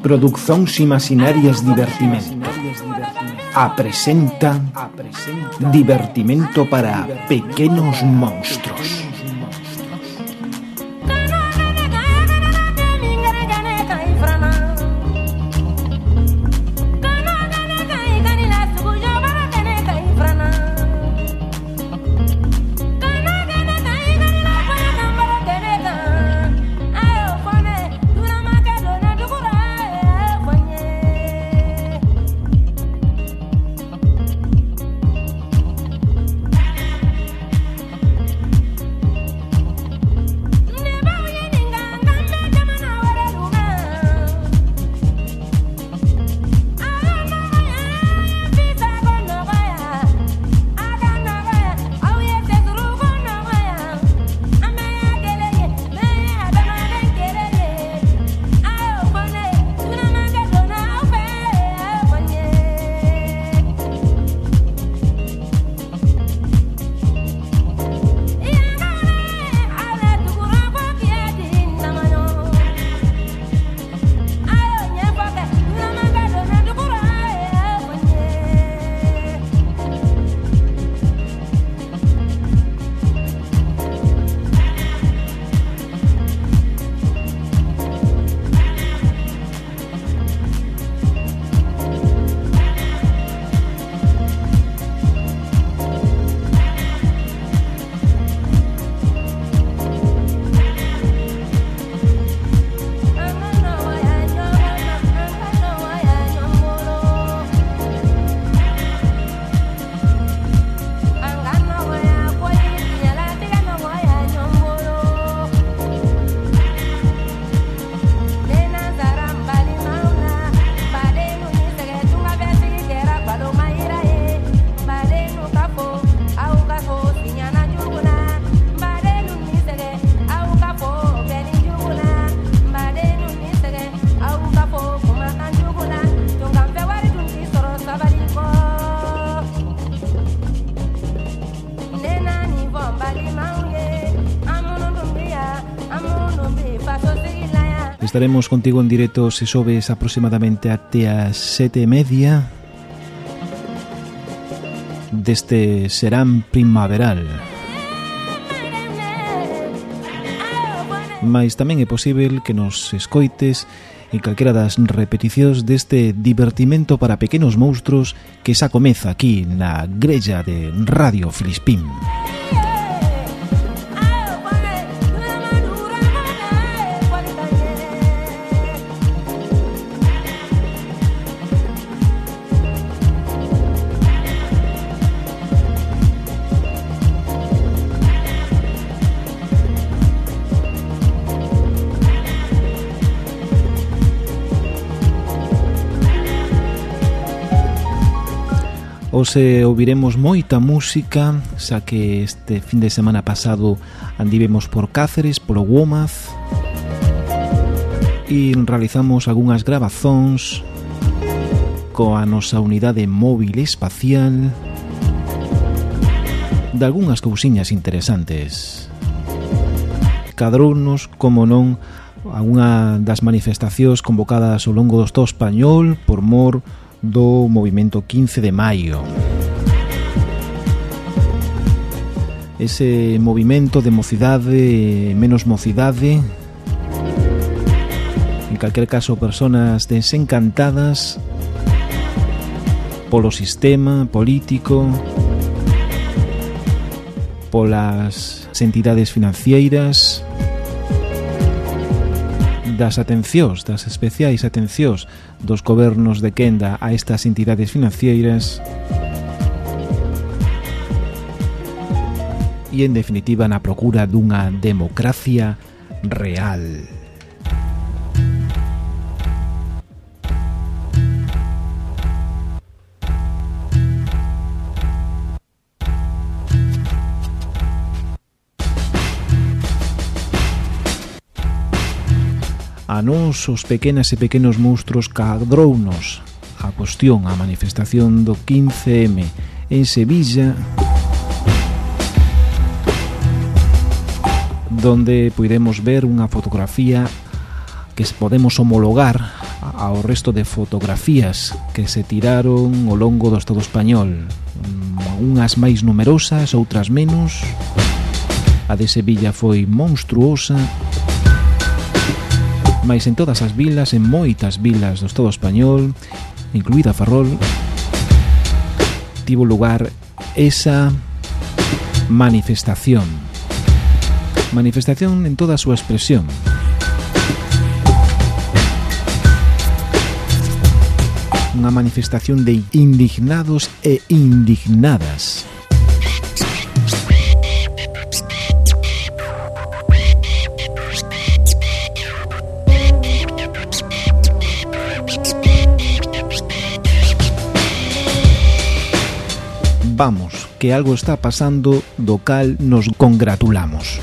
Producións Imaginarias Divertimento apresenta Divertimento para Pequenos Monstruos. Estaremos contigo en directo se sobes aproximadamente até as 7:30 deste serán primaveral. Mais tamén é posible que nos escoites en calquera das repeticións deste divertimento para pequenos monstruos que xa comeza aquí na grella de Radio Filispín. Hoxe ouviremos moita música, xa que este fin de semana pasado andivemos por Cáceres, polo Guomaz, e realizamos algunhas grabazóns coa nosa unidade móvil espacial de algunhas cousiñas interesantes. Cadrounos, como non, a unha das manifestacións convocadas ao longo do Estado español por mor do movimento 15 de maio. Ese movimento de mocidade, menos mocidade, en calquer caso personas desencantadas polo sistema político, polas entidades financeiras, das atencións, das especiais atencións dos gobernos de quenda a estas entidades financeiras e, en definitiva, na procura dunha democracia real. A nós, os pequenas e pequenos monstruos, cadrounos a cuestión, a manifestación do 15M en Sevilla, donde puidemos ver unha fotografía que podemos homologar ao resto de fotografías que se tiraron ao longo do Estado español, unhas máis numerosas, outras menos. A de Sevilla foi monstruosa, mais en todas as vilas, en moitas vilas do Estado español, incluída Ferrol, tivo lugar esa manifestación en toda a súa expresión. Unha manifestación de indignados e indignadas. Vamos, que algo está pasando do cal nos congratulamos.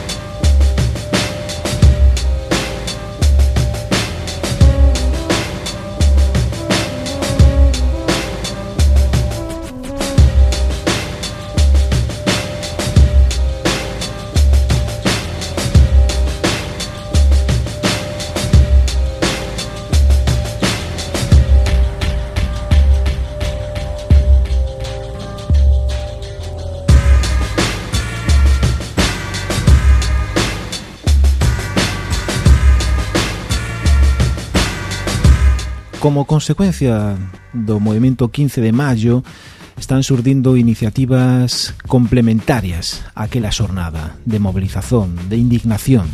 Como consecuencia do movimento 15 de maio, están surdindo iniciativas complementarias àquela xornada de movilización, de indignación.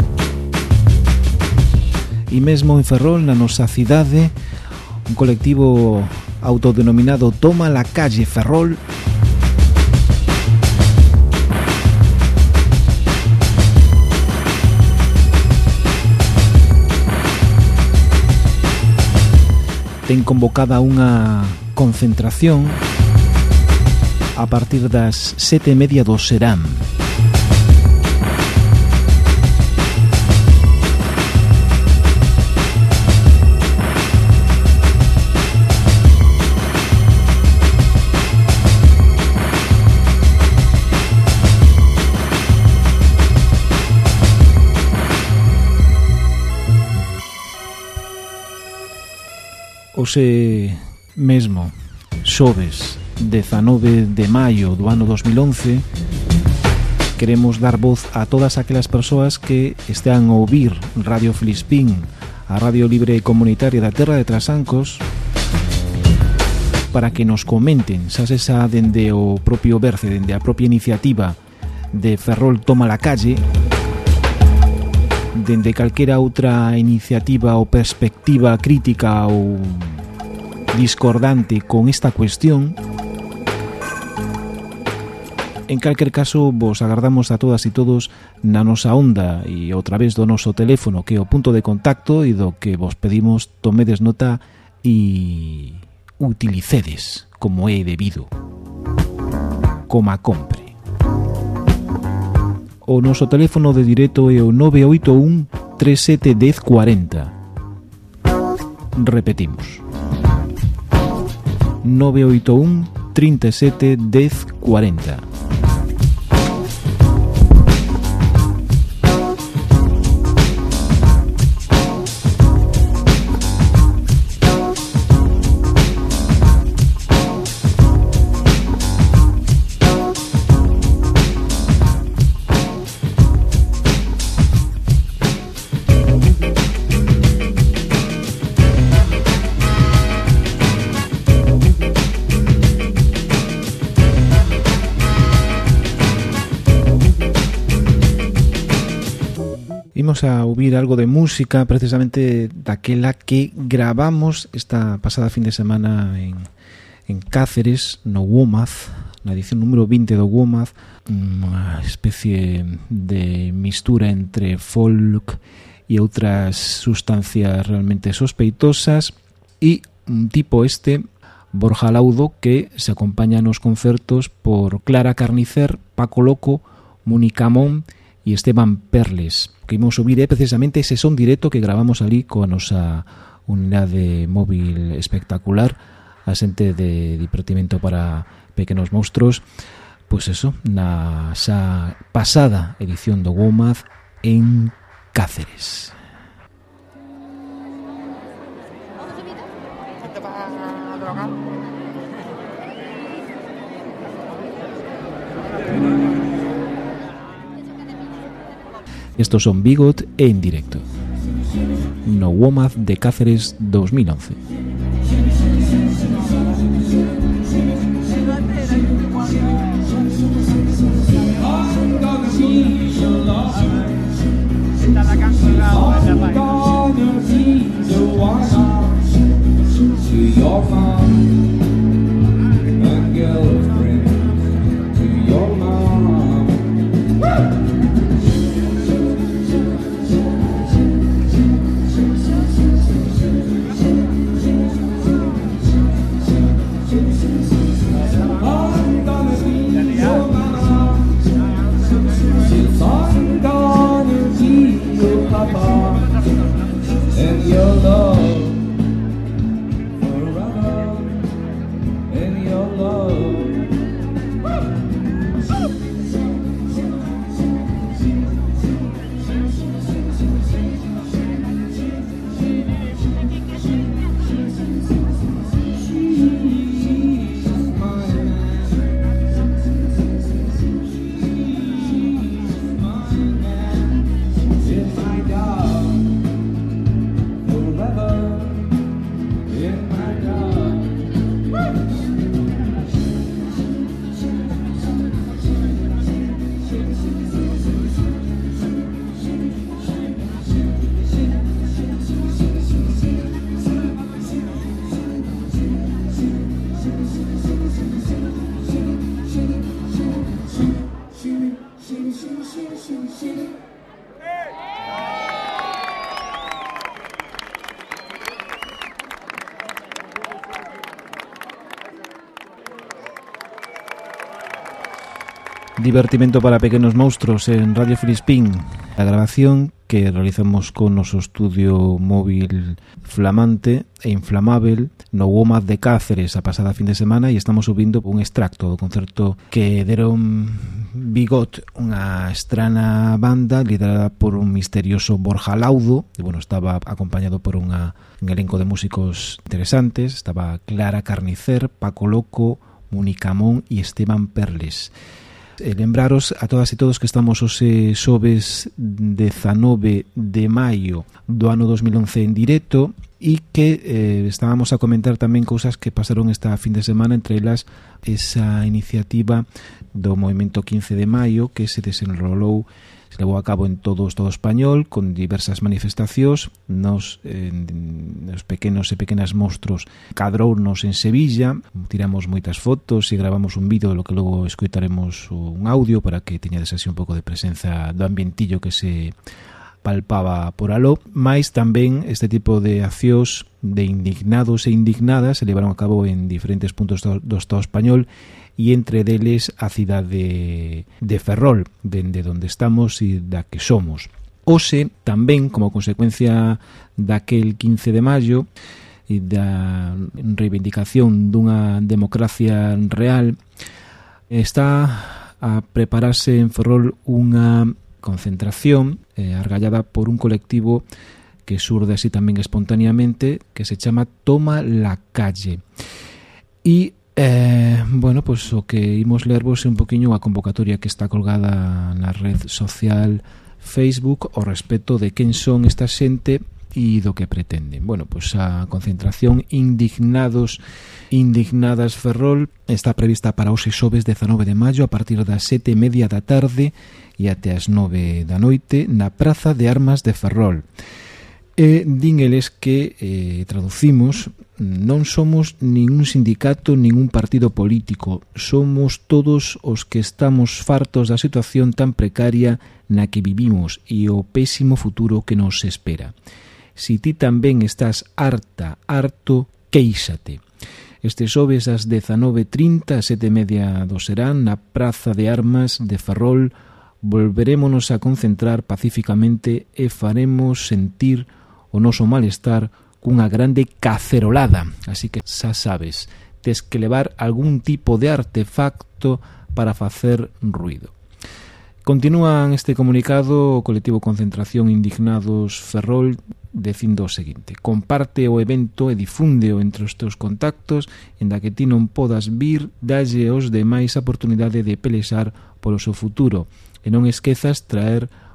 E mesmo en Ferrol, na nosa cidade, un colectivo autodenominado Toma la Calle Ferrol ten convocada unha concentración a partir das 7:30 do Serán. Hoxe mesmo, xoves 19 de maio do ano 2011, queremos dar voz a todas aquelas persoas que estean a ouvir Radio Filispín, a radio libre e comunitaria da Terra de Trasancos, para que nos comenten, xa sexa dende o propio Berce, dende a propia iniciativa de Ferrol Toma la Calle, dende calquera outra iniciativa ou perspectiva crítica ou discordante con esta cuestión. En calquer caso, vos agardamos a todas e todos na nosa onda e outra vez do noso teléfono, que é o punto de contacto e do que vos pedimos tomedes nota e utilicedes como é debido, como a compre. O noso teléfono de directo é o 981 37 10 40. Repetimos. 981 37 10 40. Imos a ouvir algo de música precisamente daquela que gravamos esta pasada fin de semana en Cáceres, no WOMAD, na edición número 20 do WOMAD, unha especie de mistura entre folk e outras sustancias realmente sospeitosas, e un tipo Borja Laudo, que se acompaña nos concertos por Clara Carnicer, Paco Loco, Mónica Mon e Esteban Perles. Que imos subir precisamente ese son directo que gravamos ali coa nosa unidade móvil espectacular, a xente de divertimento para pequenos monstruos, pois eso, na xa pasada edición do WOMAD en Cáceres. Estos son Bigot e En Directo. No WOMAD de Cáceres 2011. Divertimento para pequenos monstruos en Radio Filispín. La grabación que realizamos con noso estudio móvil flamante e inflamável no WOMAD de Cáceres a pasada fin de semana, e estamos subindo un extracto do concerto que deron Bigot, unha estrana banda liderada por un misterioso Borja Laudo, e bueno, estaba acompañado por un elenco de músicos interesantes. Estaba Clara Carnicer, Paco Loco, Municamón e Esteban Perles. Lembraros a todas e todos que estamos os xoves 19 de maio do ano 2011 en directo, e que estábamos a comentar tamén cousas que pasaron esta fin de semana, entre elas esa iniciativa do movimento 15 de maio que se desenrolou, se levou a cabo en todo o Estado español con diversas manifestacións. Nos pequenos e pequenas monstruos cadrounos en Sevilla, tiramos moitas fotos e gravamos un vídeo, do que logo escoitaremos un audio para que teñades así un pouco de presenza do ambientillo que se palpaba por aló. Mais tamén este tipo de accións de indignados e indignadas se levaron a cabo en diferentes puntos do Estado español, e entre deles a cidade de Ferrol, dende onde estamos e da que somos. Hoxe, tamén, como consecuencia daquel 15 de maio e da reivindicación dunha democracia real, está a prepararse en Ferrol unha concentración argallada por un colectivo que surde así tamén espontaneamente, que se chama Toma la Calle. E bueno, pues o que imos lervos é un poquinho a convocatoria que está colgada na red social Facebook ao respecto de quen son esta xente e do que pretenden. Bueno, pues a concentración Indignadas Ferrol está prevista para hoxe xoves 19 de maio a partir das 7:30 da tarde e até as 9 da noite na Praza de Armas de Ferrol. E din eles que, traducimos, non somos ningún sindicato, ningún partido político, somos todos os que estamos fartos da situación tan precaria na que vivimos e o pésimo futuro que nos espera. Si ti tamén estás harto, quéixate. Este xoves ás 19:30, 7:30 do serán, na Praza de Armas de Ferrol, volverémonos a concentrar pacíficamente e faremos sentir o noso malestar cunha grande cacerolada. Así que xa sabes, tes que levar algún tipo de artefacto para facer ruido. Continúan este comunicado o colectivo Concentración Indignados Ferrol dicindo o seguinte: comparte o evento e difúndeo entre os teus contactos, en da que ti non podas vir, dalle aos demais a oportunidade de pelexar polo seu futuro, e non esquezas traer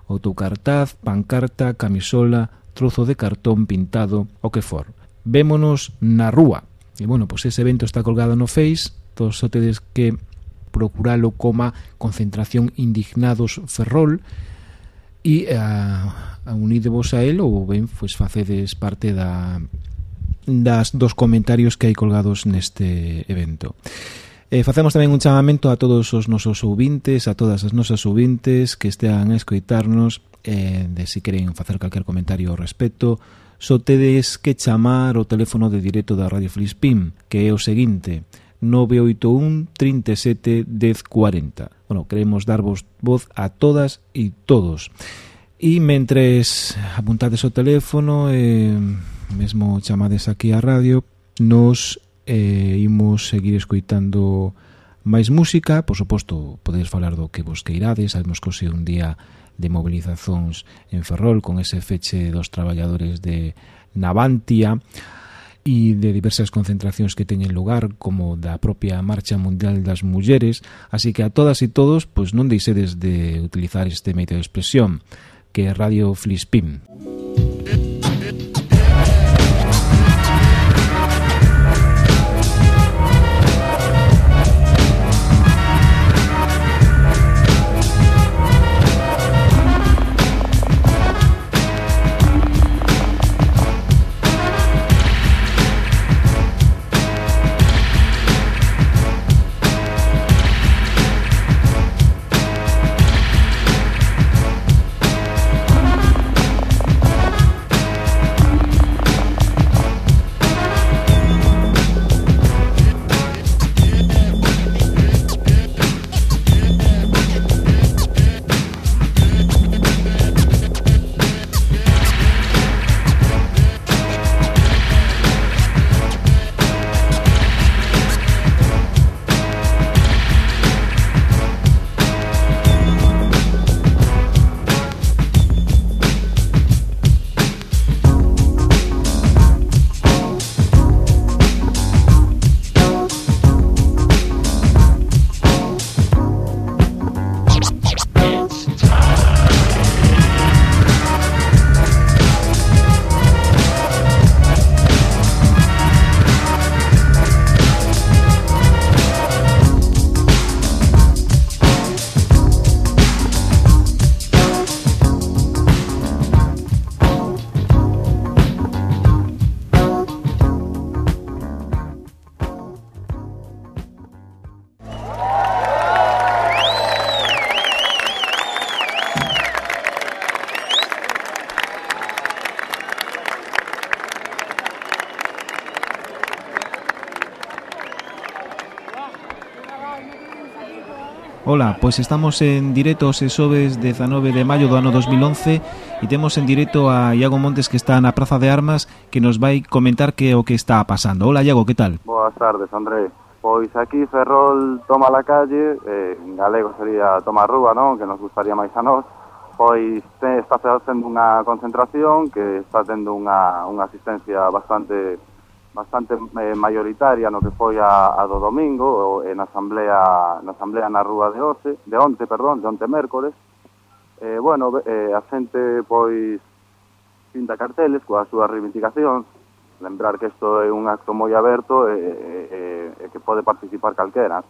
autocartaz, pancarta, camisola, trozo de cartón pintado, o que for. Vémonos na rúa. E, bueno, pois ese evento está colgado no Face, todos só tedes que procuralo como concentración Indignados Ferrol, e unidevos a él ou ben pois facedes parte dos comentarios que hai colgados neste evento. Facemos tamén un chamamento a todos os nosos ouvintes, a todas as nosas ouvintes que estean a escoitarnos, de se queren facer calquer comentario ao respecto, só tedes que chamar o teléfono de directo da Radio Filispín, que é o seguinte: 981 37 10 40. Bueno, queremos darvos voz a todas e todos. E mentres apuntades o teléfono, mesmo chamades aquí á radio, nos imos seguir escoitando máis música. Por suposto, podedes falar do que vos queirades. Sabemos que hoxe é un día de mobilizacións en Ferrol, con ese feche dos traballadores de Navantia e de diversas concentracións que teñen lugar, como da propia Marcha Mundial das Mulleres. Así que a todas e todos, pois non deixedes de utilizar este medio de expresión, que é Radio Filispín. Ola, pois estamos en directo os xoves 19 de maio do ano 2011 e temos en directo a Iago Montes, que está na Praza de Armas, que nos vai comentar que é o que está pasando. Ola, Iago, que tal? Boas tardes, André. Pois aquí Ferrol toma la calle, en galego sería toma a rúa, non? Que nos gustaría máis a nós. Pois está facendo unha concentración que está tendo unha asistencia bastante mayoritaria no que foi a do domingo na asamblea na rúa de onte mércores. A xente pois pinta carteles coas súas reivindicacións. Lembrar que isto é un acto moi aberto e que pode participar calquera.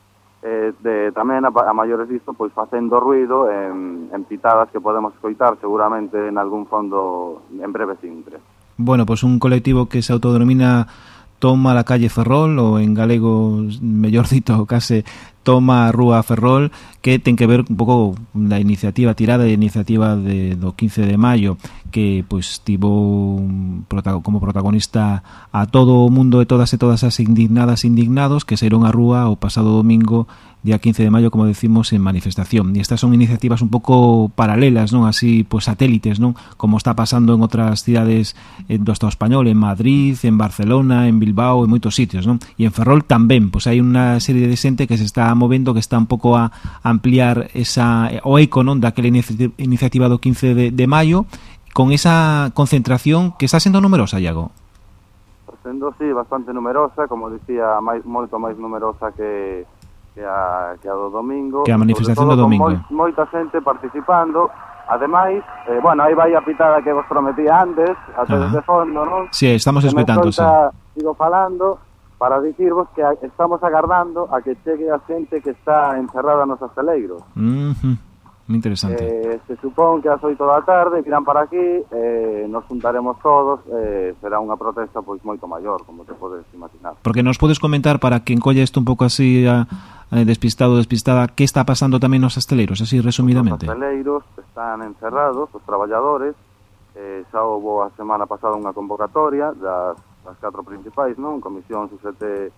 Tamén a maiores disto pois facendo ruido en pitadas que podemos escoitar seguramente en algún fondo en breves intres. Bueno, pues un colectivo que se autodenomina Toma la calle Ferrol, ou en galego, mellor dito, case Toma a rúa Ferrol, que ten que ver un pouco da iniciativa tirada de iniciativa do 15 de maio, que pois tivo como protagonista a todo o mundo e todas as indignados que saíron á rúa o pasado domingo, día 15 de maio, como decimos, en manifestación. E estas son iniciativas un pouco paralelas, non? Así, pois satélites, non? Como está pasando en outras cidades do Estado español, en Madrid, en Barcelona, en Bilbao, en moitos sitios, non? E en Ferrol tamén, pois hai unha serie de xente que se está movendo, que está un pouco a ampliar o eco, non? Daquela iniciativa do 15 de maio, con esa concentración que está sendo numerosa, Iago. Sendo, sí, bastante numerosa, como dicía, moito máis numerosa que a do domingo. Que a manifestación do domingo. Moita xente participando, Ademais, bueno, aí vai a pitada que vos prometía antes, a todos de fondo, non? Sí, estamos esperando, sí. Sigo falando para dicirvos que estamos agardando a que chegue a xente que está encerrada nos hosteleiros. Muy interesante. Se supón que ás 8 da tarde virán para aquí, nos juntaremos todos, será unha protesta pois moito maior, como te podes imaginar. Porque nos podes comentar, para quen colle isto un pouco así despistado ou despistada, que está pasando tamén nos hosteleiros, así resumidamente? Os hosteleiros están encerrados, os traballadores, xa houve a semana pasada unha convocatoria das 4 principais, non? Comisión Susete,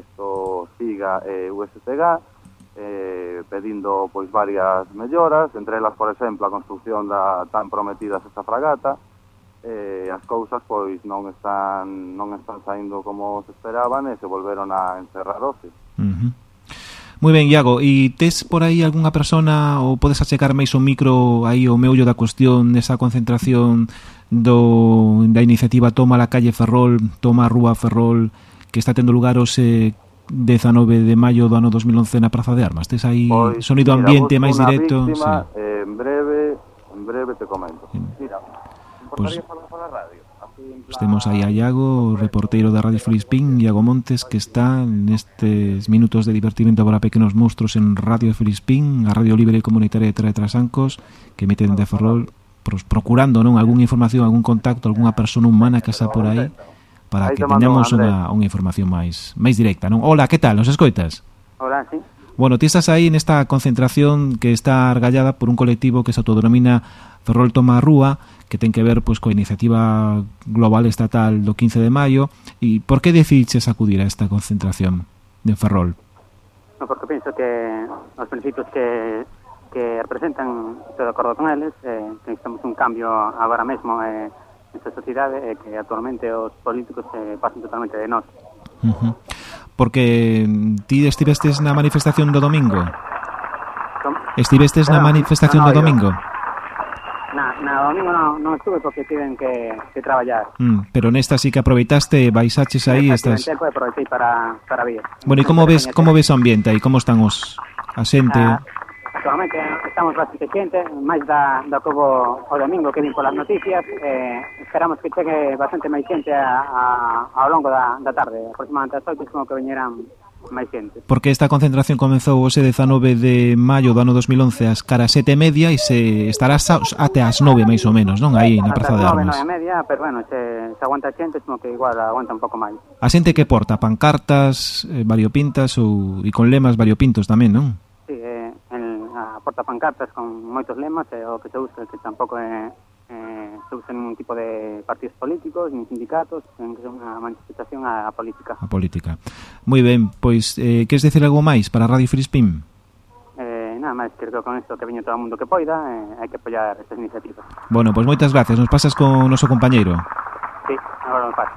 SIGA e USTG, pedindo pois varias melloras, entre elas, por exemplo, a construción da tan prometida sexta fragata. As cousas pois non están saindo como se esperaban e se volveron a encerrar hoxe. Moi ben, Iago, e tes por aí algunha persona ou podes achecar máis o micro aí o meollo da cuestión nesa concentración da iniciativa Toma la calle Ferrol, Toma a Rúa Ferrol, que está tendo lugar hoxe 19 de maio do ano 2011 na Praza de Armas? Tes aí pois, sonido ambiente máis directo? Víctima, sí. En breve te comento. Mira, importaría falar para a radio. Pues temos aí a Iago, o reporteiro da Radio Filispín, Iago Montes, que está nestes minutos de divertimento para pequenos monstruos en Radio Filispín, a Radio Libre Comunitaria de Trasancos, que emite dende Ferrol, procurando, non, algunha información, algún contacto, algunha persona humana que está por aí, para que teñamos unha información máis directa, non? Hola, que tal? Nos escoitas? Hola, sí. Bueno, ti estás aí nesta concentración que está argallada por un colectivo que se autodenomina Ferrol Toma a Rúa, que ten que ver pois coa iniciativa global estatal do 15 de maio. E por que decidiches acudir a esta concentración de Ferrol? No, porque penso que os principios que representan, estou de acordo con eles, que necesitamos un cambio agora mesmo nesta sociedade, que actualmente os políticos pasan totalmente de nós. Porque ti estivestes na manifestación do domingo? Como? Estivestes na manifestación do domingo? Na domingo non estuve porque tiven que traballar. Pero nesta sí que aproveitaste, baixaches aí estas... Aproveitei para vir. Bueno, e como ves o ambiente aí? Como están a xente? Actualmente estamos bastante xente, máis da que houve o domingo que vin polas noticias. Esperamos que chegue bastante máis xente ao longo da tarde, aproximadamente as 8, como que viñeran máis xente. Porque esta concentración comezou hoxe 19 de maio do ano 2011 ás caras 7:30 e se estará até ás 9 máis ou menos, non? Aí na Praza de Armas. 9:30, pero bueno, se aguanta xente, como que igual aguanta un pouco máis. A xente que porta pancartas variopintas e con lemas variopintos tamén, non? Sí, porta pancartas con moitos lemas, o que se usa, que tampouco se usa ningún tipo de partidos políticos, nin sindicatos, ten que ser unha manifestación a política. A política. Moi ben, pois, queres decir algo máis para Radio Filispín? Nada máis, creo que con isto que veño todo o mundo que poida, hai que apoiar estas iniciativas. Bueno, pois moitas gracias, nos pasas con o noso compañeiro. Sí, agora me paso.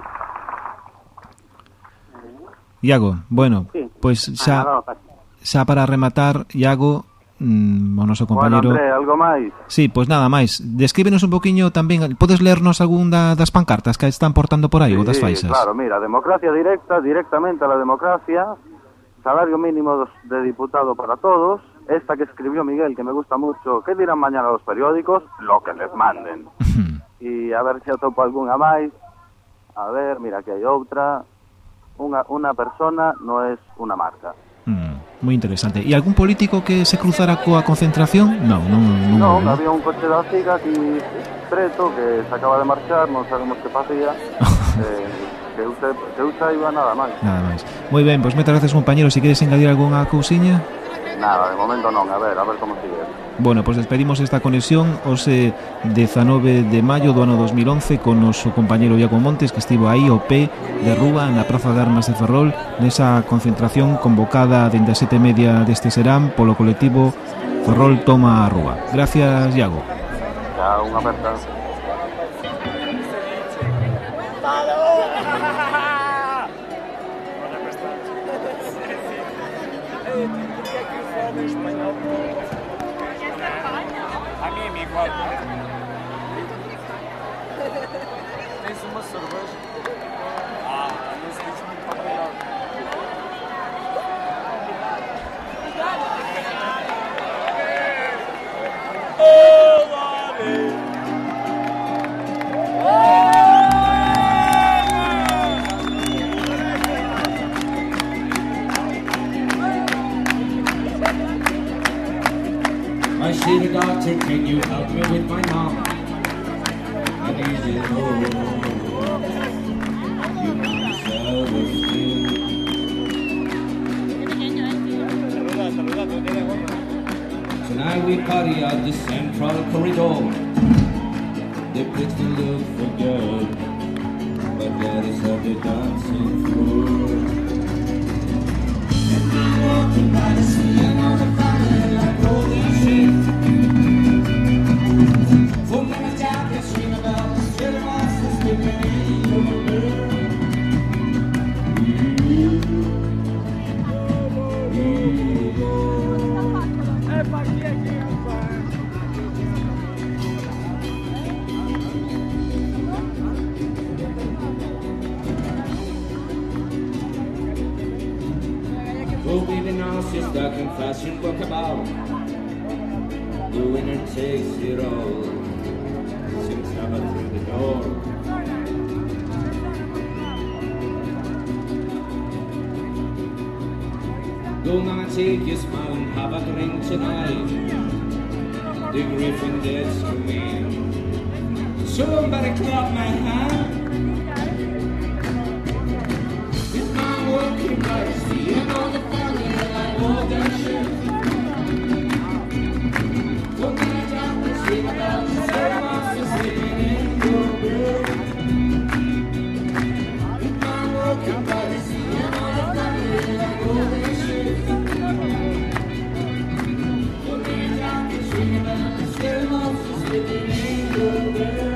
Iago, bueno, sí, pois xa para rematar, Iago, o noso compañero... Bueno, André, algo máis? Sí, pois nada máis. Descríbenos un poquinho tamén, podes lernos algún das pancartas que están portando por aí, ou das faixas? Claro, mira, democracia directamente a la democracia, salario mínimo de diputado para todos, esta que escribió Miguel, que me gusta mucho, ¿qué dirán mañana los periódicos? Lo que les manden. Y a ver se atopo algunha máis. A ver, mira, que hai outra. Una persona no es una marca. Moi interesante. E algún político que se cruzara coa concentración? Non, había un coche da CIGA aquí preto que se acaba de marchar, non sabemos que facía. que usa iba nada máis. Nada máis. Moi ben, pois moitas gracias, compañeros. Se queres engadir algunha cousiña? Nada, de momento non, a ver como sigue. Bueno, pois despedimos esta conexión hoxe 19 de maio do ano 2011 con noso compañero Iago Montes, que estivo aí ao pé de rúa na Praza de Armas de Ferrol nesa concentración convocada dende as 7:30 deste serán polo colectivo Ferrol Toma a Rúa. Gracias, Iago. Chao, unha aperta. A mim é igual. Tens uma cerveja? Não se diz muito para melhor. Olá! the doctor, can you help me with my mom? I need you home. You might self-esteem. Tonight we party at the central corridor. The place to look for good, but that is how the dancing floor. And I'm walking by the sea, another family like golden sheep. For me, my job can swing about the still monsters sleeping in your room. Who be the narcissist that can fashion book about? The winner takes it all. Seems to have through the door. Go now take your smile and have a drink tonight. The griffin dead's for me. Somebody clap my hand. It's my working right. See you know the family like all that shit. What can I talk to sleep about? The same monsters sleeping in your room. It's my working right. See you know the family like all that shit. What can I talk to sleep about? The same monsters sleeping in your room.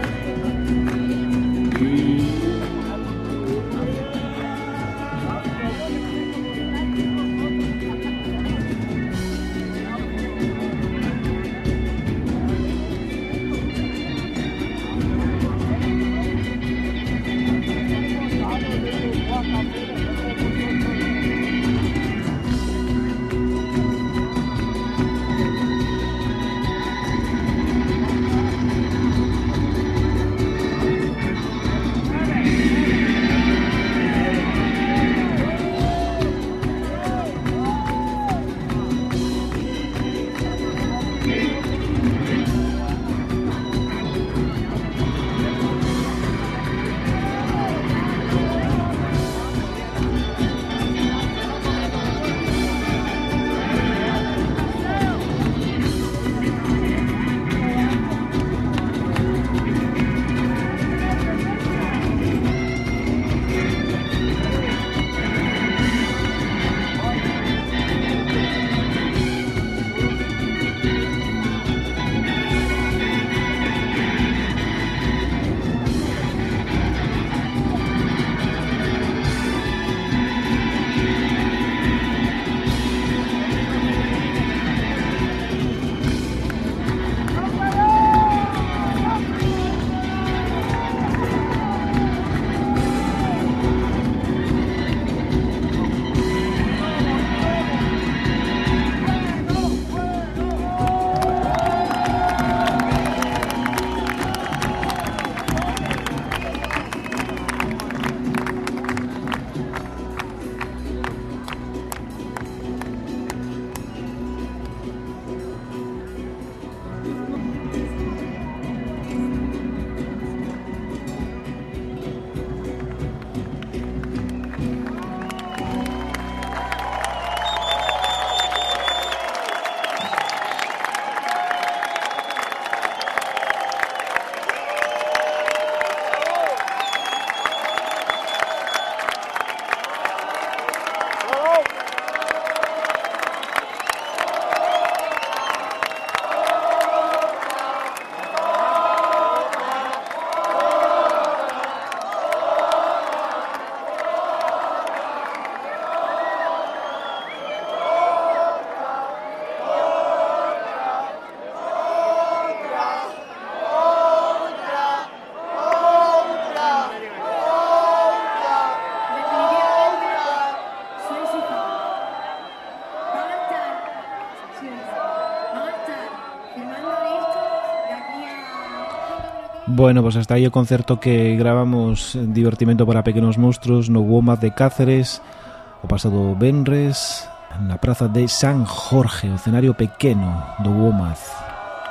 Bueno, pues hasta aí o concerto que gravamos en Divertimento para Pequenos Monstruos no WOMAD de Cáceres o pasado venres na praza de San Jorge, o escenario pequeno do WOMAD.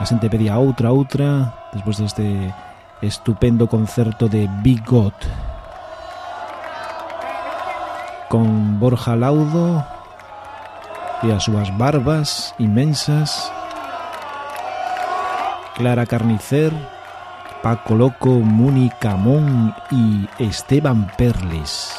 A xente pedía outra despois deste estupendo concerto de Big God con Borja Laudo e as súas barbas inmensas, Clara Carnicer, Paco Loco, Muni Camón e Esteban Perles.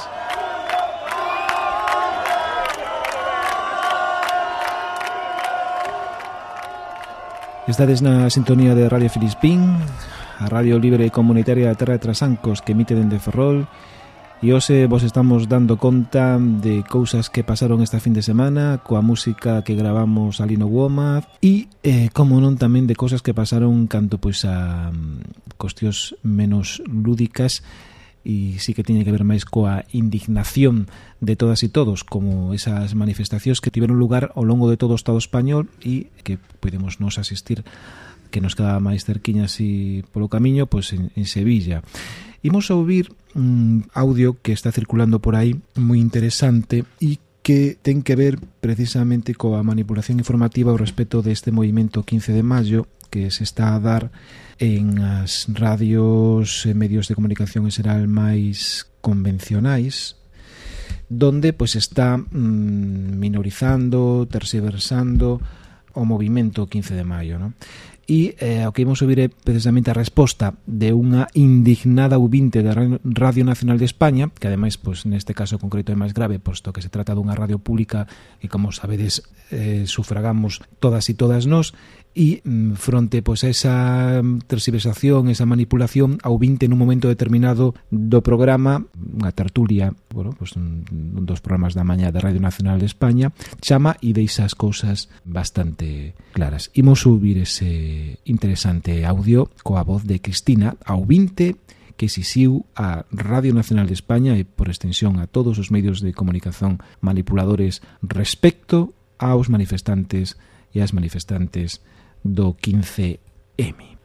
Estades na sintonía de Radio Filispín, a Radio Libre Comunitaria da Terra de Trasancos, que emite dende Ferrol, e hoxe vos estamos dando conta de cousas que pasaron esta fin de semana coa música que gravamos ali no Womath e, como non, tamén de cousas que pasaron canto pois a cuestións menos lúdicas e sí que tiñe que ver máis coa indignación de todas e todos, como esas manifestacións que tiveron lugar ao longo de todo o Estado español e que podemos nos asistir, que nos queda máis cerquiñas e polo camiño, pois en Sevilla. Imos a ouvir un audio que está circulando por aí moi interesante e que ten que ver precisamente coa manipulación informativa ao respecto deste movimento 15 de maio que se está a dar en as radios e medios de comunicación en xeral máis convencionais, donde pois está minorizando, tergiversando o movimento 15 de maio, non? E o que imos ouvir é precisamente a resposta de unha indignada ouvinte da Radio Nacional de España, que ademais, pois, neste caso concreto é máis grave, posto que se trata dunha radio pública e, como sabedes, sufragamos todas e todas nós, e fronte pois a esa tergiversación, esa manipulación, a ouvinte nun momento determinado do programa, unha tertulia, bueno, pois un dos programas da mañá da Radio Nacional de España, chama e deixa as cousas bastante claras. Imos ouvir ese interesante audio coa voz de Cristina, a ouvinte que exixiu a Radio Nacional de España e por extensión a todos os medios de comunicación manipuladores respecto aos manifestantes e as manifestantes do 15M.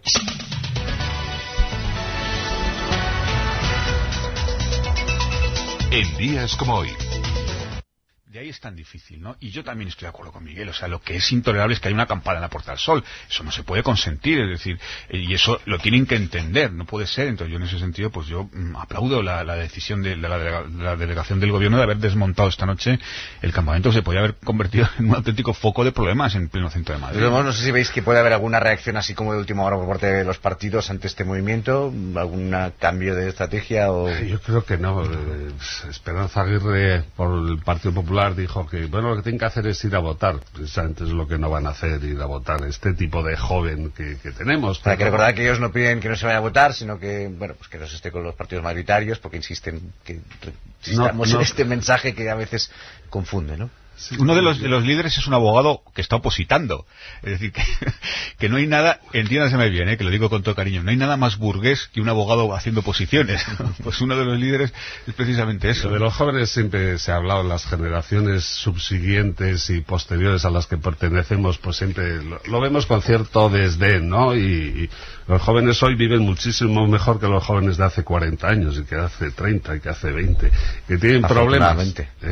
En días como hoy. De ahí es tan difícil, ¿no? Y yo también estoy de acuerdo con Miguel, o sea, lo que es intolerable es que haya una campana en la Puerta del Sol, eso no se puede consentir, es decir, y eso lo tienen que entender, no puede ser. Entonces yo en ese sentido, pues yo aplaudo la decisión de la delegación del gobierno de haber desmontado esta noche el campamento, que se podía haber convertido en un auténtico foco de problemas en pleno centro de Madrid. No sé si veis que puede haber alguna reacción así como de última hora por parte de los partidos ante este movimiento, algún cambio de estrategia o... Yo creo que no. Esperanza Aguirre por el Partido Popular dijo que bueno, lo que tienen que hacer es ir a votar. Precisamente es lo que no van a hacer, ir a votar este tipo de joven que tenemos. Para que recordar que ellos no piden que no se vaya a votar, sino que bueno, pues que no se esté con los partidos mayoritarios, porque insisten que insistamos en este mensaje que a veces confunde, ¿no? Sí, uno de los líderes es un abogado que está opositando. Es decir, que no hay nada, entiéndaseme bien, que lo digo con todo cariño, no hay nada más burgués que un abogado haciendo oposiciones. Pues uno de los líderes es precisamente eso. Lo de los jóvenes siempre se ha hablado, en las generaciones subsiguientes y posteriores a las que pertenecemos, pues siempre lo vemos con cierto desdén, ¿no? Y los jóvenes hoy viven muchísimo mejor que los jóvenes de hace 40 años, y que hace 30, y que hace 20, que tienen problemas.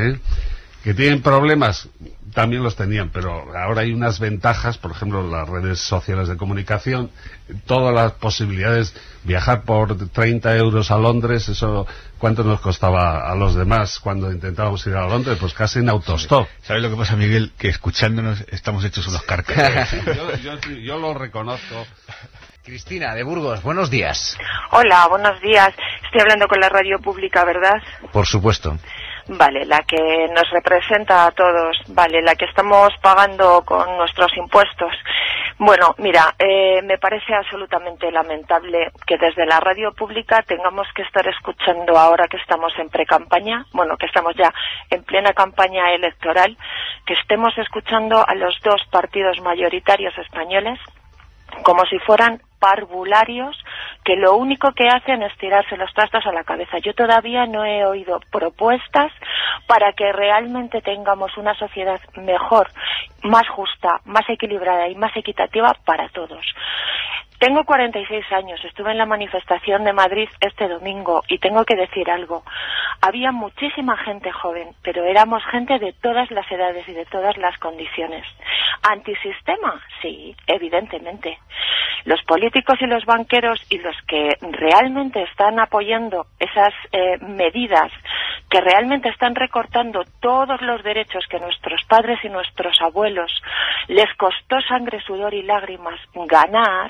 Que tienen problemas, también los tenían, pero ahora hay unas ventajas, por ejemplo, las redes sociales de comunicación, todas las posibilidades, viajar por 30 euros a Londres, eso, ¿cuánto nos costaba a los demás cuando intentábamos ir a Londres? Pues casi en autostop. ¿Sabes lo que pasa, Miguel? Que escuchándonos estamos hechos unos cárcaros. yo lo reconozco. Cristina, de Burgos, buenos días. Hola, buenos días. Estoy hablando con la radio pública, ¿verdad? Por supuesto. Vale, la que nos representa a todos, vale, la que estamos pagando con nuestros impuestos. Bueno, mira, me parece absolutamente lamentable que desde la radio pública tengamos que estar escuchando, ahora que estamos en precampaña, bueno, que estamos ya en plena campaña electoral, que estemos escuchando a los dos partidos mayoritarios españoles como si fueran parvularios que lo único que hacen es tirarse los trastos a la cabeza. Yo todavía no he oído propuestas para que realmente tengamos una sociedad mejor, más justa, más equilibrada y más equitativa para todos. Tengo 46 años, estuve en la manifestación de Madrid este domingo y tengo que decir algo. Había muchísima gente joven, pero éramos gente de todas las edades y de todas las condiciones. ¿Antisistema? Sí, evidentemente. Los políticos y los banqueros y los que realmente están apoyando esas medidas, que realmente están recortando todos los derechos que nuestros padres y nuestros abuelos les costó sangre, sudor y lágrimas ganar,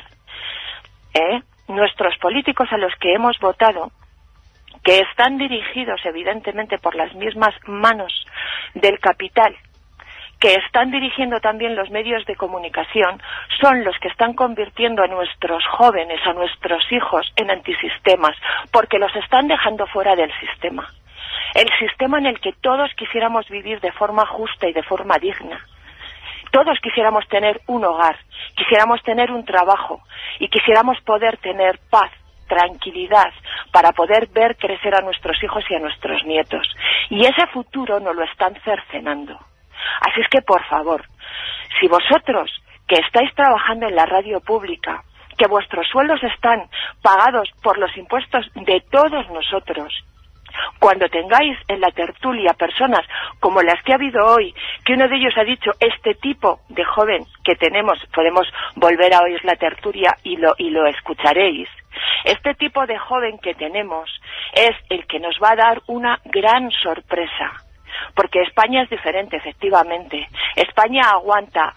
nuestros políticos a los que hemos votado, que están dirigidos evidentemente por las mismas manos del capital, que están dirigiendo también los medios de comunicación, son los que están convirtiendo a nuestros jóvenes, a nuestros hijos en antisistemas, porque los están dejando fuera del sistema. El sistema en el que todos quisiéramos vivir de forma justa y de forma digna. Todos quisiéramos tener un hogar, quisiéramos tener un trabajo y quisiéramos poder tener paz, tranquilidad, para poder ver crecer a nuestros hijos y a nuestros nietos. Y ese futuro nos lo están cercenando. Así es que, por favor, si vosotros, que estáis trabajando en la radio pública, que vuestros sueldos están pagados por los impuestos de todos nosotros, cuando tengáis en la tertulia personas como las que ha habido hoy, que uno de ellos ha dicho, este tipo de joven que tenemos, podemos volver a oír la tertulia y lo escucharéis, este tipo de joven que tenemos es el que nos va a dar una gran sorpresa. Porque España es diferente, efectivamente. España aguanta,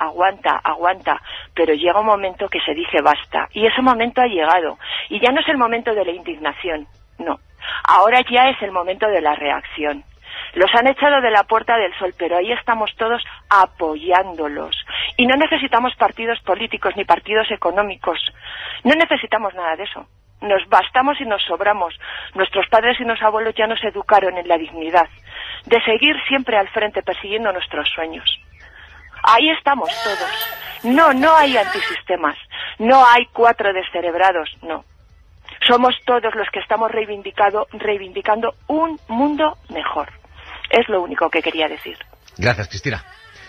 pero llega un momento que se dice basta. Y ese momento ha llegado. Y ya no es el momento de la indignación, no. Ahora ya es el momento de la reacción. Los han echado de la Puerta del Sol, pero ahí estamos todos apoyándolos. Y no necesitamos partidos políticos ni partidos económicos. No necesitamos nada de eso. Nos bastamos y nos sobramos. Nuestros padres y nuestros abuelos ya nos educaron en la dignidad de seguir siempre al frente persiguiendo nuestros sueños. Ahí estamos todos. No hay antisistemas. No hay 4 descerebrados, no. Somos todos los que estamos reivindicando un mundo mejor. Es lo único que quería decir. Gracias, Cristina.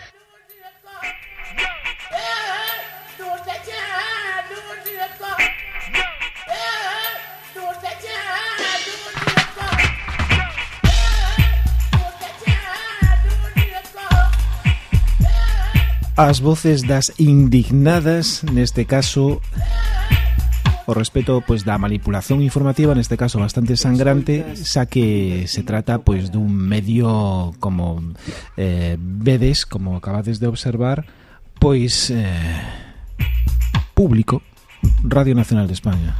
As voces das indignadas, neste caso, o respecto pois da manipulación informativa, neste caso bastante sangrante, xa que se trata pois dun medio como vedes, como acabades de observar, pois público, Radio Nacional de España.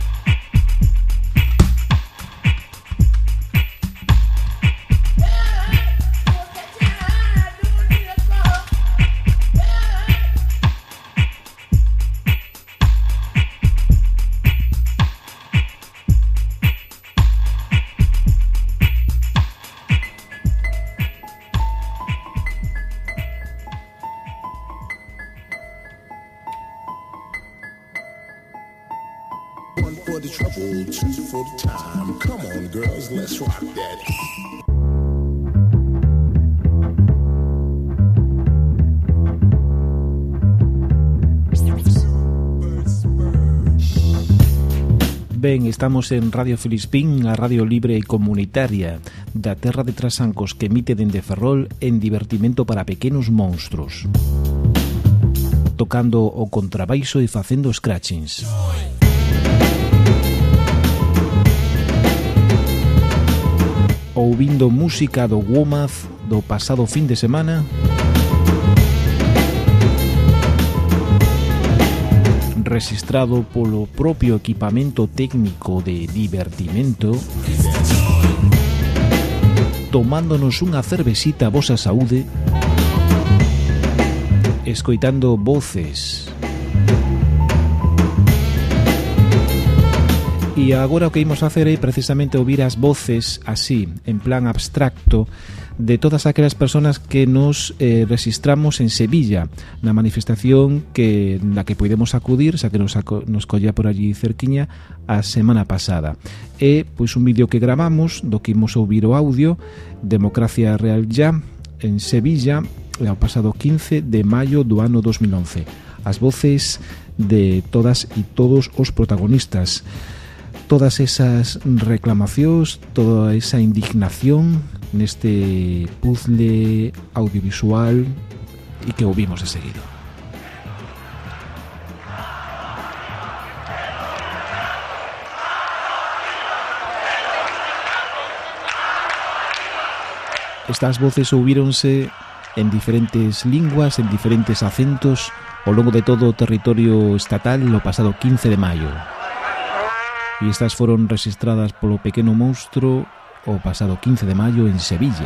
Ben, estamos en Radio Filispín, a radio libre e comunitaria da terra de Trasancos que emite dende Ferrol en divertimento para pequenos monstruos, tocando o contrabaixo e facendo scratchings. Ouvindo música do Womath do pasado fin de semana, registrado polo propio equipamento técnico de divertimento, tomándonos unha cervecita a vosa saúde, escoitando voces. E agora o que imos facer é precisamente ouvir as voces así, en plan abstracto, de todas aquelas persoas que nos registramos en Sevilla, na manifestación na que podemos acudir, xa que nos colla por allí cerquiña, a semana pasada. É pois un vídeo que gravamos, do que imos ouvir o audio, Democracia Real Ya, en Sevilla, o pasado 15 de maio do ano 2011. As voces de todas e todos os protagonistas. Todas esas reclamacións, toda esa indignación neste puzzle audiovisual e que ouvimos de seguido. Estas voces ouvíronse en diferentes linguas, en diferentes acentos ao longo de todo o territorio estatal no pasado 15 de maio. E estas foron registradas polo Pequeno Monstro o pasado 15 de maio en Sevilla.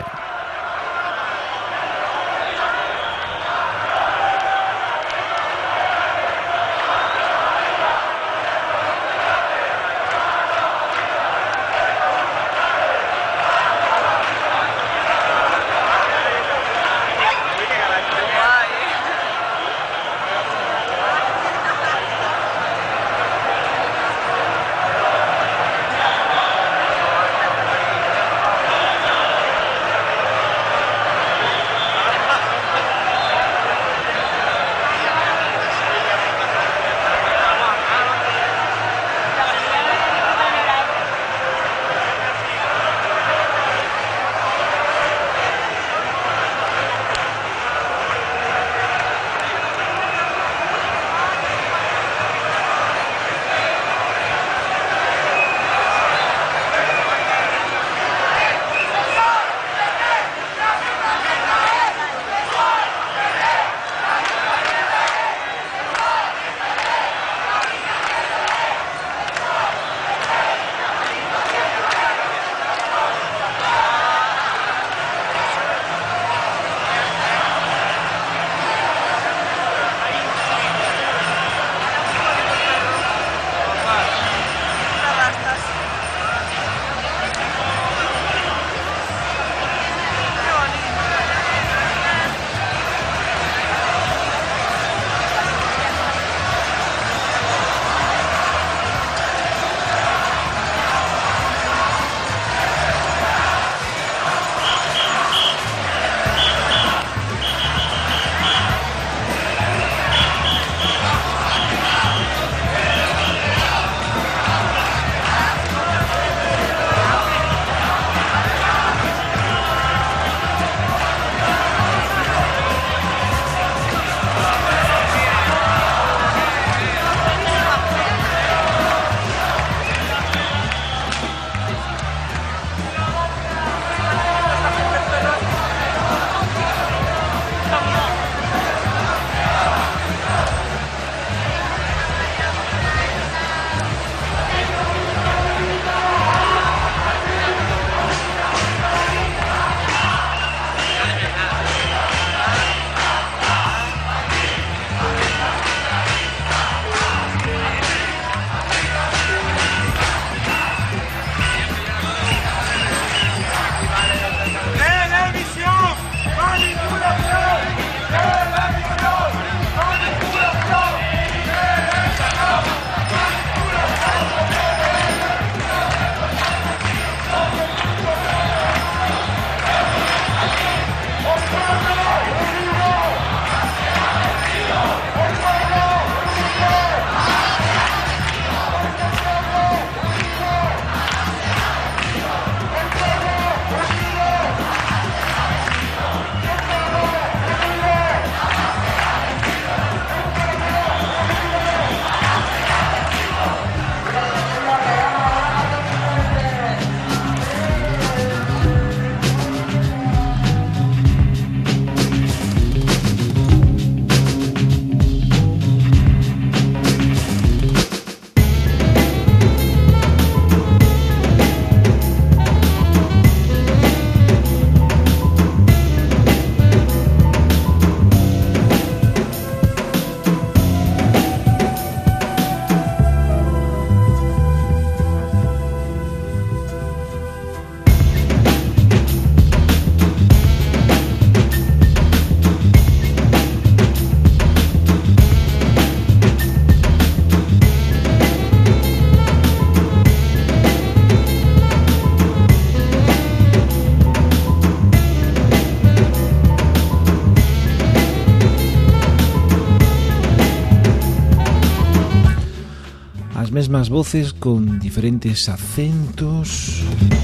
mesmas voces con diferentes acentos,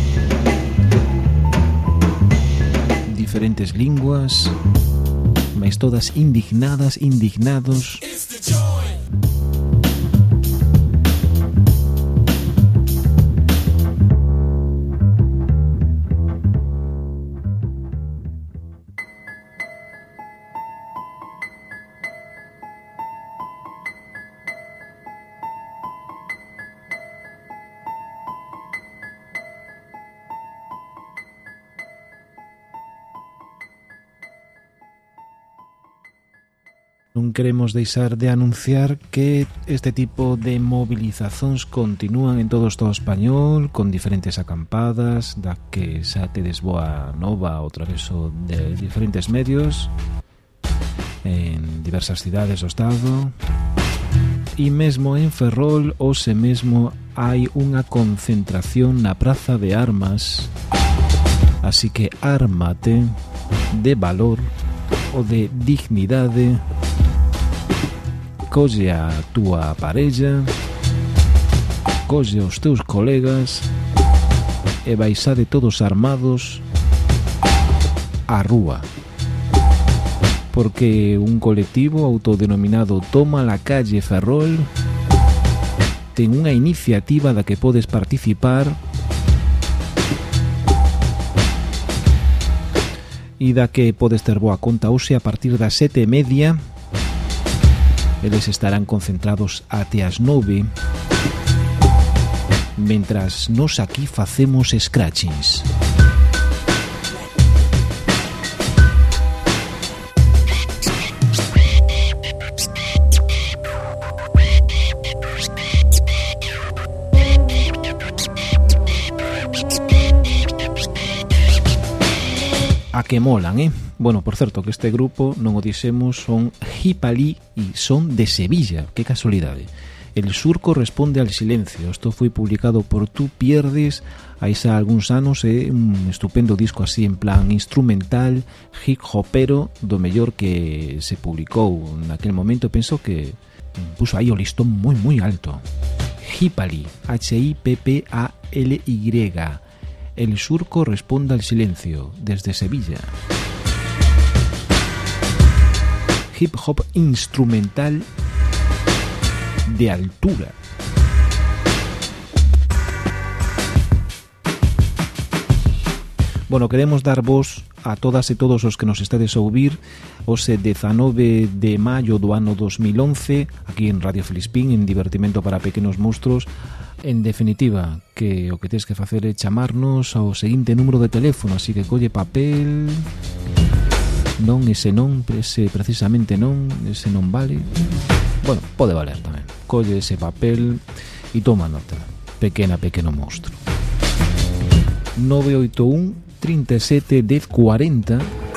diferentes linguas, mas todas indignadas, indignados. Non queremos deixar de anunciar que este tipo de movilizacións continúan en todo o Estado español, con diferentes acampadas, da que xa tedes boa nova ao traveso de diferentes medios en diversas cidades do Estado. E mesmo en Ferrol, hoxe mesmo hai unha concentración na Praza de Armas, así que ármate de valor ou de dignidade, colle a túa parella, colle os teus colegas e baixade todos armados á rúa, porque un colectivo autodenominado Toma la Calle Ferrol ten unha iniciativa da que podes participar e da que podes ter boa conta hoxe a partir das 7:30. Eles estarán concentrados até as 9, mentras nos aquí facemos scratchings. A que molan, Bueno, por certo, que este grupo, non o dixemos, son Hipalí e son de Sevilla. Que casualidade. El sur corresponde al silencio. Isto foi publicado por Tú Pierdes hai xa algúns anos. É un estupendo disco así en plan instrumental, hip hopero, do mellor que se publicou naquel momento. Penso que puso aí o listón moi moi alto. Hipalí, H-I-P-P-A-L-Y. El sur corresponde al silencio, desde Sevilla. Hip hop instrumental de altura. Bueno, queremos dar voz a todas e todos os que nos estades a ouvir hoxe 19 de maio do ano 2011 aquí en Radio Filispín, en Divertimento para Pequenos Monstruos. En definitiva, que o que tens que facer é chamarnos ao seguinte número de teléfono, así que colle papel. Non, ese precisamente non, ese non vale. Bueno, pode valer tamén. Colle ese papel e toma nota. Pequeno monstro. 981 37 10 40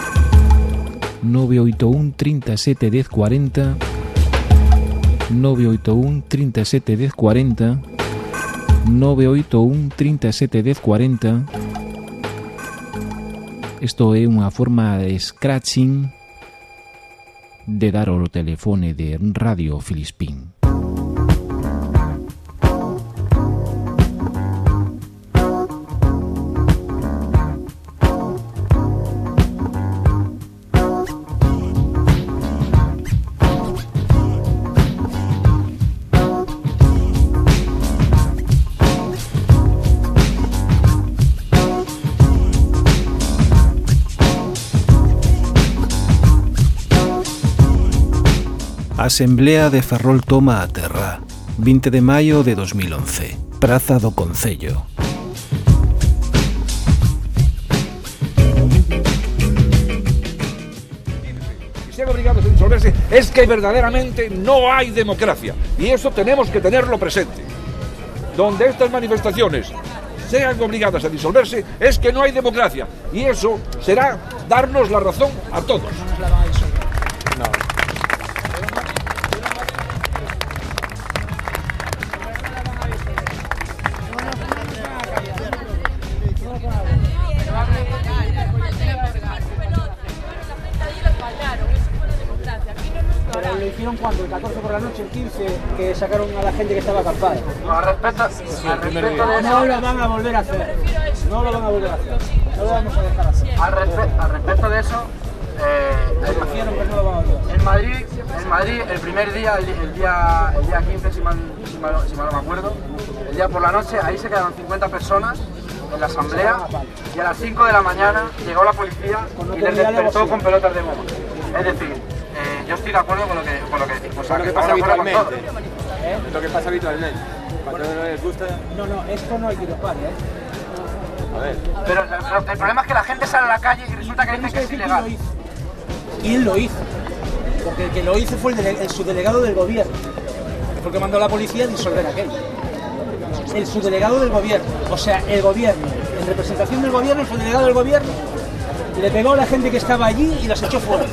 981 37 10 40 981 37 10 40 981 37 10 40. Isto é unha forma de scratching de dar o telefone de Radio Filispín. Asamblea de Ferrol toma a terra, 20 de maio de 2011, Praza do Concello. Ser obligados a disolverse es que verdaderamente no hay democracia, y eso tenemos que tenerlo presente. Donde estas manifestaciones sean obligadas a disolverse es que no hay democracia, y eso será darnos la razón a todos. Lo hicieron cuando, el 14 por la noche, el 15... que sacaron a la gente que estaba acampada. No, al respecto de eso, no lo van a volver a hacer. No lo van a volver a hacer. No lo vamos a dejar hacer. Al respecto de eso, en Madrid, el primer día, el día 15, si mal no me acuerdo, el día por la noche, ahí se quedaron 50 personas en la asamblea y a las 5 de la mañana llegó la policía y les despertó con pelotas de goma. Es decir, yo estoy de acuerdo con lo que decís. O sea, lo que pasa habitualmente. Lo que pasa habitualmente. Cuando no les gusta... No, esto no hay que tocar, A ver. Pero el problema es que la gente sale a la calle y resulta que dicen que es ilegal. ¿Quién lo hizo? Porque el que lo hizo fue el subdelegado del gobierno. Fue el que mandó a la policía a disolver aquello. El subdelegado del gobierno. O sea, el gobierno, en representación del gobierno, el subdelegado del gobierno, le pegó a la gente que estaba allí y las echó fuera.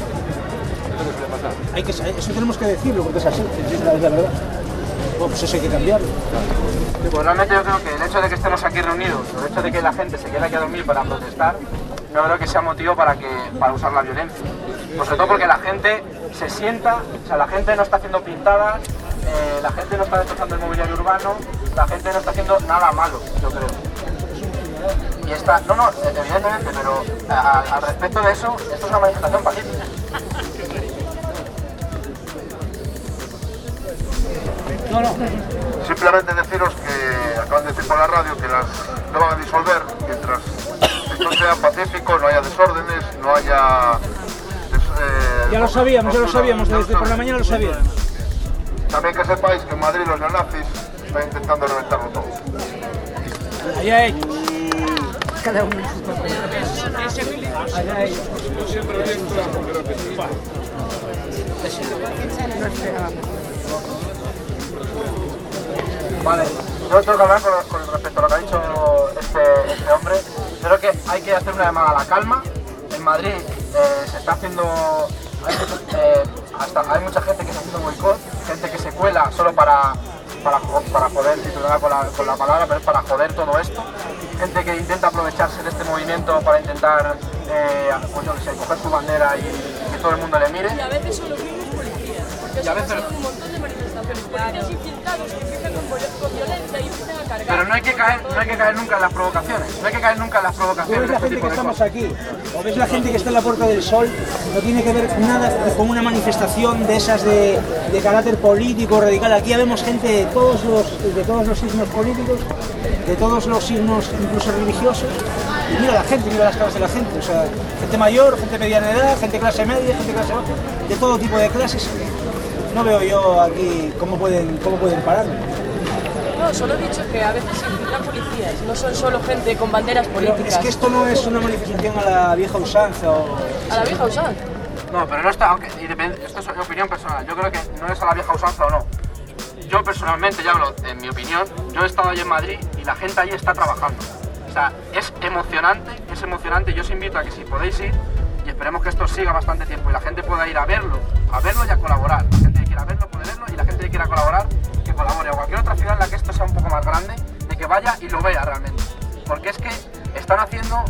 Eso tenemos que decirlo, porque es así, es la verdad. Bueno, pues eso hay que cambiarlo. Pues realmente yo creo que el hecho de que estemos aquí reunidos, el hecho de que la gente se quede aquí a dormir para protestar, no creo que sea motivo para usar la violencia. Pues sobre todo porque la gente se sienta, o sea, la gente no está haciendo pintadas, la gente no está destrozando el mobiliario urbano, la gente no está haciendo nada malo, yo creo. Y esta, evidentemente, pero al respecto de eso, esto es una manifestación pacífica. Simplemente deciros que acaban de decir por la radio que no van a disolver mientras esto sea pacífico, no haya desórdenes, no haya... ya lo sabíamos, desde por la mañana lo sabíamos. También que sepáis que en Madrid los neonazis están intentando reventarlo todo. Allá ellos. Cada uno. Allá ellos. Vale, yo tengo que hablar con respecto a lo que ha dicho este hombre. Creo que hay que hacer una llamada a la calma. En Madrid se está haciendo... Hay mucha gente que está haciendo boicot, gente que se cuela solo para joder, si te con la palabra, pero es para joder todo esto. Gente que intenta aprovecharse de este movimiento para intentar, pues yo que sé, coger su bandera y que todo el mundo le mire. Y a veces son los mismos policías, porque se pasan un montón de manifestaciones, policías infiltrados que empiezan con violencia y empiezan a cargar. Pero no hay que caer nunca en las provocaciones, no hay que caer nunca en las provocaciones. ¿O ves la gente que estamos aquí? ¿O ves la gente que está en la Puerta del Sol? No tiene que ver nada con una manifestación de esas de carácter político, radical. Aquí vemos gente de todos los signos políticos, de todos los signos incluso religiosos. Y mira las caras de la gente, o sea, gente mayor, gente mediana edad, gente clase media, gente clase baja, de todo tipo de clases. No veo yo aquí cómo pueden pararlo. No, solo he dicho que a veces se infiltran policías, no son solo gente con banderas políticas. Pero es que esto no es una manifestación a la vieja usanza o... ¿A la vieja usanza? No, pero no está, aunque esto es mi opinión personal, yo creo que no es a la vieja usanza o no. Yo personalmente, ya hablo en mi opinión, yo he estado allí en Madrid y la gente allí está trabajando. O sea, es emocionante, yo os invito a que si podéis ir, y esperemos que esto siga bastante tiempo y la gente pueda ir a verlo y a colaborar. La gente que quiera verlo puede verlo y la gente que quiera colaborar, que colabore. O cualquier otra ciudad en la que esto sea un poco más grande, de que vaya y lo vea realmente. Porque es que están haciendo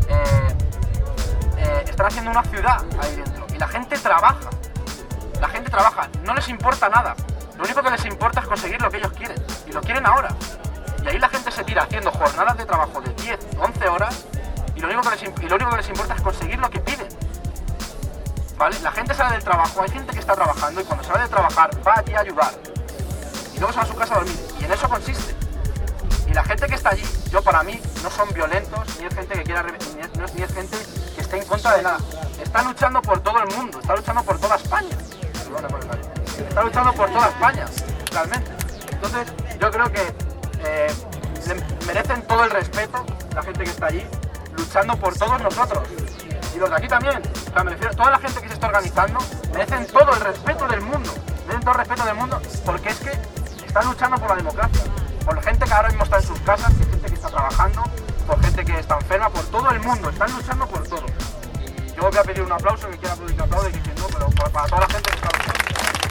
una ciudad ahí dentro y la gente trabaja, no les importa nada. Lo único que les importa es conseguir lo que ellos quieren y lo quieren ahora. Y ahí la gente se tira haciendo jornadas de trabajo de 10, 11 horas y lo único que les importa es conseguir lo que piden. ¿Vale? La gente sale del trabajo, hay gente que está trabajando y cuando sale de trabajar va allí a ayudar y luego se va a su casa a dormir y en eso consiste. Y la gente que está allí, para mí, no son violentos ni es gente que quiera ni es gente que esté en contra de nada. Está luchando por todo el mundo, está luchando por toda España. Está luchando por toda España, realmente. Entonces, yo creo que merecen todo el respeto la gente que está allí, luchando por todos nosotros. Y los de aquí también. O sea, me refiero a toda la gente que se está organizando, merecen todo el respeto del mundo. Merecen todo el respeto del mundo, porque es que están luchando por la democracia. Por la gente que ahora mismo está en sus casas, por gente que está trabajando, por gente que está enferma, por todo el mundo. Están luchando por todo. Yo voy a pedir un aplauso, que quiera aplaudir que aplaude y que no, pero para toda la gente que está luchando.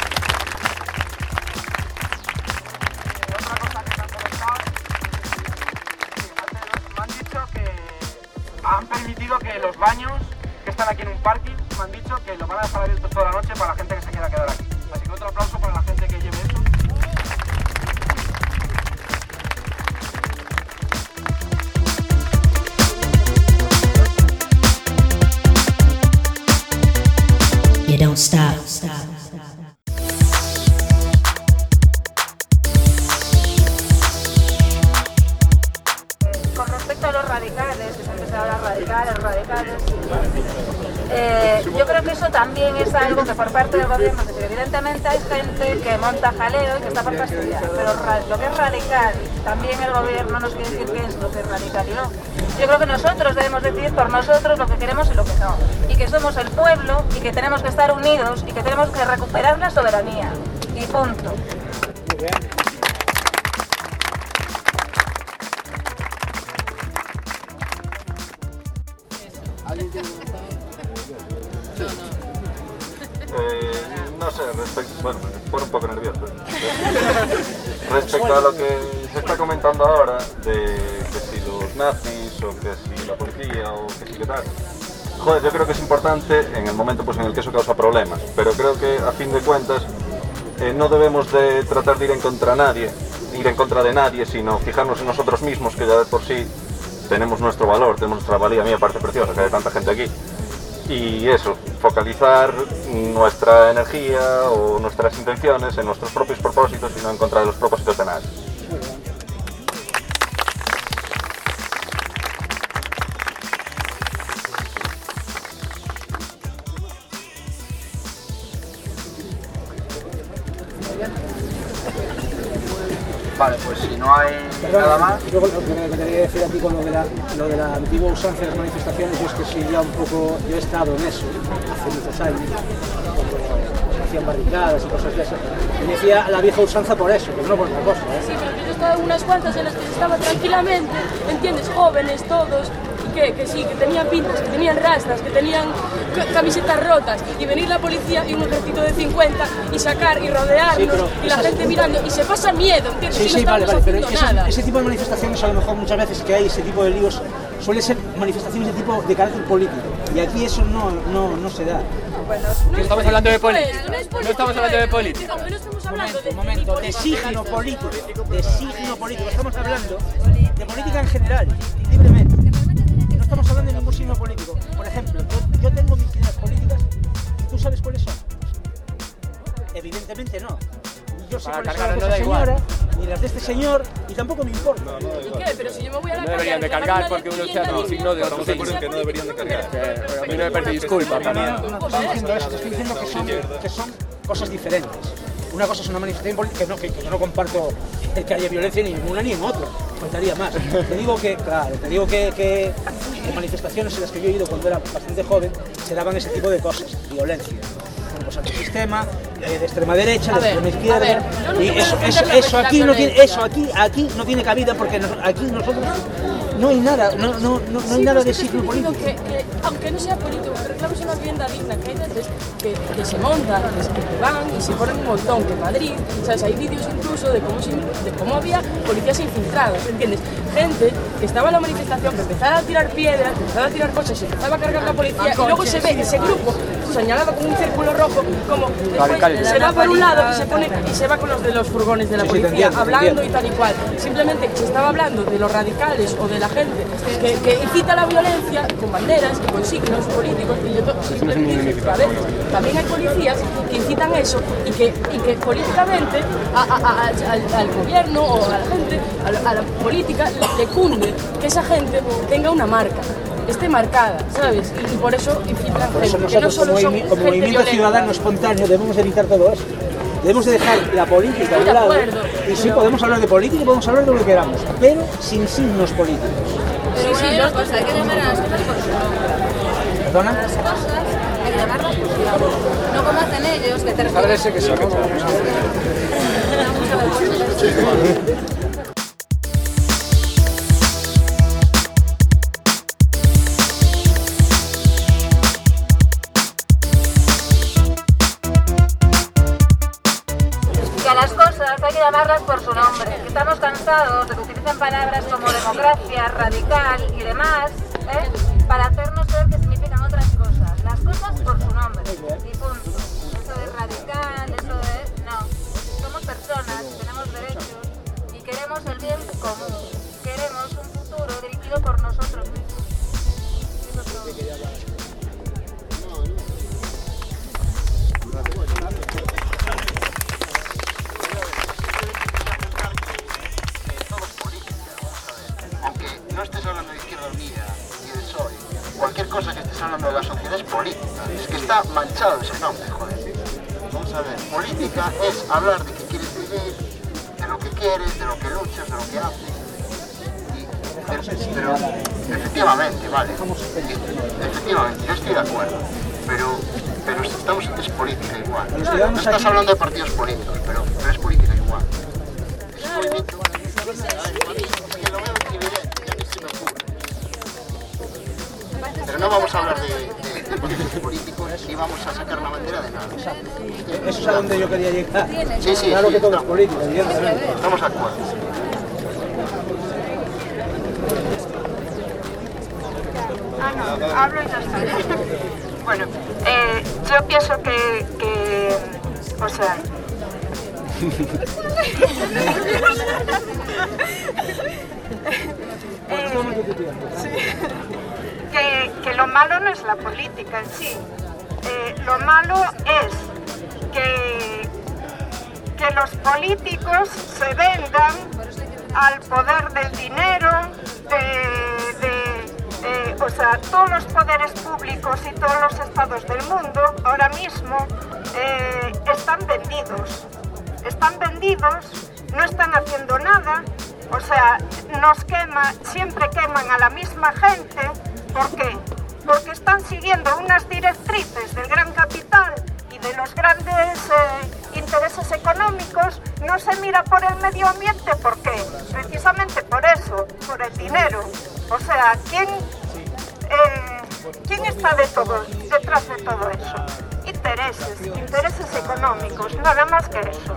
Otra cosa que me han comentado, me han dicho que han permitido que los baños que están aquí en un parking, me han dicho que lo van a dejar abiertos toda la noche para la gente que se quiera quedar aquí. Así que otro aplauso para la gente que lleve eso. Con respecto a los radicales, que siempre se habla radicales, yo creo que eso también es algo que por parte del gobierno, que evidentemente hay gente que monta jaleo y que está por fastidiar, pero lo que es radical, también el gobierno nos quiere decir qué es lo que es radical y no. Yo creo que nosotros debemos decidir por nosotros lo que queremos y lo que no, y que somos el pueblo y que tenemos que estar unidos y que tenemos que recuperar la soberanía, y punto. No sé, bueno, me pone un poco nervioso. Respecto a lo que se está comentando ahora, de que si los nazis, o que si la policía, o que si qué tal. Joder, yo creo que es importante en el momento pues, en el que eso causa problemas, pero creo que a fin de cuentas no debemos de tratar de ir en contra de nadie, sino fijarnos en nosotros mismos, que ya de por sí tenemos nuestro valor, tenemos nuestra valía. A mí me parece preciosa que haya tanta gente aquí. Y eso, focalizar nuestra energía o nuestras intenciones en nuestros propios propósitos y no en contra de los propósitos de nadie. Vale, pues si no hay nada más... Luego lo que me quería decir aquí con lo de la antigua usanza de las manifestaciones, yo es que sí, ya un poco, yo he estado en eso hace muchos años, cuando se hacían barricadas y cosas de esas. Y me decía la vieja usanza por eso, que no por otra cosa. Sí, pero yo he estado en unas cuantas en las que se estaba tranquilamente, ¿entiendes? Jóvenes todos, que sí, que tenían pintas, que tenían rastas, que tenían camisetas rotas, y venir la policía y un ejército de 50 y sacar y rodearnos, sí, y la gente mirando, y se pasa miedo, ¿entiendes? Sí, y no sí, vale, pero nada. ese tipo de manifestaciones, a lo mejor muchas veces que hay ese tipo de líos, suelen ser manifestaciones de carácter político, y aquí eso no se da. Bueno, no estamos hablando de política. No estamos hablando de política. Aunque no estamos hablando de momento, de signo político, estamos hablando de política en general, libremente. No estamos hablando de ningún signo político. Por ejemplo, yo tengo mis ideas políticas, ¿y tú sabes cuáles son? Evidentemente no. Ni yo sé cuáles son las de esa señora, ni las de este señor, y tampoco me importa. ¿Y qué? Pero si yo me voy a la no deberían de cargar porque uno sea un signo de otro signo. Que no deberían de cargar. A mí no me parece disculpa. No estoy diciendo eso, estoy diciendo que son cosas diferentes. Una cosa es una manifestación política que yo no comparto el que haya violencia ni en una ni en otra, faltaría más. Te digo que en manifestaciones en las que yo he ido cuando era bastante joven se daban ese tipo de cosas, violencia. Bueno, pues antisistema, de extrema derecha, de extrema izquierda, y eso aquí no tiene, aquí no tiene cabida porque aquí nosotros no hay nada, no hay nada de signo político. Que aunque no sea político, que reclames una vivienda digna, que hay veces que se montan, que van y se ponen un montón, que en Madrid, ¿sabes? Hay vídeos incluso de cómo había policías infiltrados, ¿entiendes? Gente que estaba en la manifestación, que empezaba a tirar piedras, que empezaba a tirar cosas, se empezaba a cargar la policía, y luego se ve ese grupo señalado con un círculo rojo, como después se va por un lado y se va con los de los furgones de la policía, hablando y tal y cual. Simplemente se estaba hablando de los radicales o de la gente que incita la violencia con banderas, con signos políticos, y yo simplemente digo, a veces también hay policías que incitan eso y que políticamente al gobierno o a la gente, a la política, le cunde que esa gente tenga una marca, esté marcada, ¿sabes? Y por eso infiltran por eso gente, que no solo son como movimiento ciudadano espontáneo debemos evitar todo eso. Debemos de dejar la política a un lado. Y sí, podemos hablar de política y podemos hablar de lo que queramos, pero sin signos políticos. Pero sí, hay cosas, hay que llamar a las cosas por su nombre. ¿Perdona? Las cosas hay que llamarlas por su nombre. No como hacen ellos, que te Agradece que se hay que llamarlas por su nombre. Estamos cansados de que utilicen palabras como democracia, radical y demás, para hacernos ver que significan otras cosas. Las cosas por su nombre. Y punto. Eso de radical, eso de... No. Somos personas, tenemos derechos y queremos el bien común. Queremos un futuro dirigido por nosotros mismos. Eso es todo. cualquier cosa que estés hablando de la sociedad es política. Es que está manchado ese nombre, joder. Vamos a ver, política es hablar de qué quieres vivir, de lo que quieres, de lo que luchas, de lo que haces. Pero efectivamente, vale. Efectivamente, yo estoy de acuerdo. Pero es política igual. No estás hablando de partidos políticos, pero es política igual. Es un movimiento. Es que lo veo evidente, ya ni se me ocurre. Pero no vamos a hablar de partidos políticos ni vamos a sacar la bandera de nada. Eso es a donde yo quería llegar. Sí, claro que todo es política, evidentemente. Estamos de acuerdo. Hablo y ya está. Bueno, yo pienso que o sea... que lo malo no es la política en sí. Lo malo es que los políticos se vendan al poder del dinero, o sea, todos los poderes públicos y todos los estados del mundo ahora mismo están vendidos. Están vendidos, no están haciendo nada, o sea, siempre queman a la misma gente. ¿Por qué? Porque están siguiendo unas directrices del gran capital y de los grandes intereses económicos. No se mira por el medio ambiente, ¿por qué? Precisamente por eso, por el dinero. O sea, ¿quién está detrás de todo eso? Intereses económicos, nada más que eso.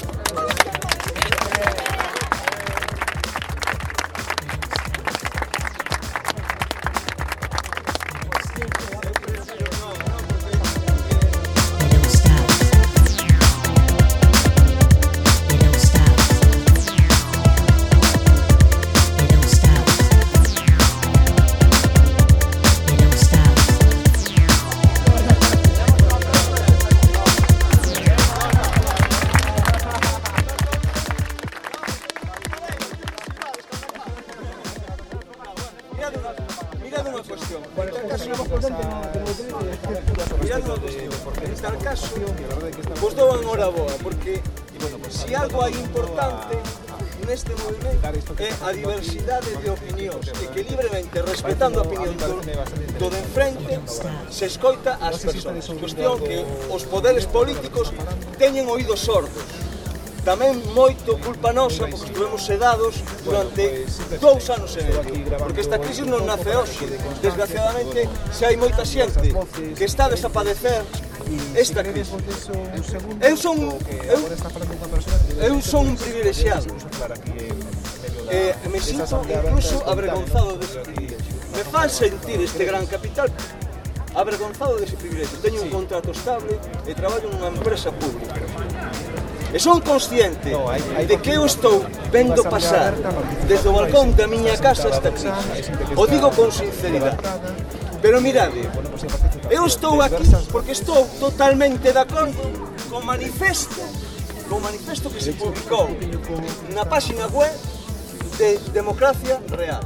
A diversidade de opinións e que libremente, respetando a opinión do de enfrente, se escoita as persoas. Cuestión que os poderes políticos teñen oídos sordos. Tamén moito culpa nosa, porque estuvemos sedados durante 2 anos e medio, porque esta crisis non nace hoxe. Desgraciadamente, se hai moita xente que está a desapadecer esta crisis. Eu son un privilexiado. Me sinto incluso avergonzado dese privilegio. Me fan sentir este gran capital avergonzado dese privilegio. Teño un contrato estable e traballo nunha empresa pública. E son consciente de que eu estou vendo pasar desde o balcón da miña casa esta crisis. O digo con sinceridade. Pero mirade, eu estou aquí porque estou totalmente de acordo co manifesto que se publicou na página web de Democracia Real.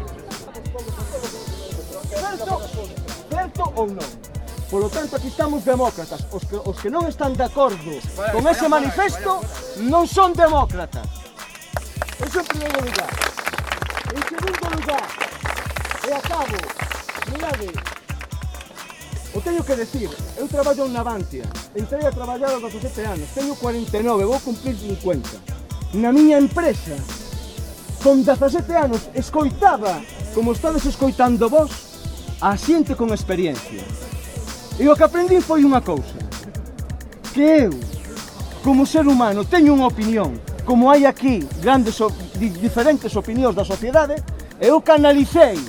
Certo ou non? Por lo tanto, aquí estamos demócratas. Os que non están de acordo con ese manifesto non son demócratas. Eso en primeiro lugar. En segundo lugar, e acabo, mirade, o teño que decir, eu traballo en Navantia, entrei a traballar aos 17 anos, teño 49, vou cumplir 50. Na miña empresa, con 17 anos, escoitaba, como estades escoitando vos, a xente con experiencia. E o que aprendí foi unha cousa, que eu, como ser humano, teño unha opinión, como hai aquí diferentes opinións da sociedade, eu canalicei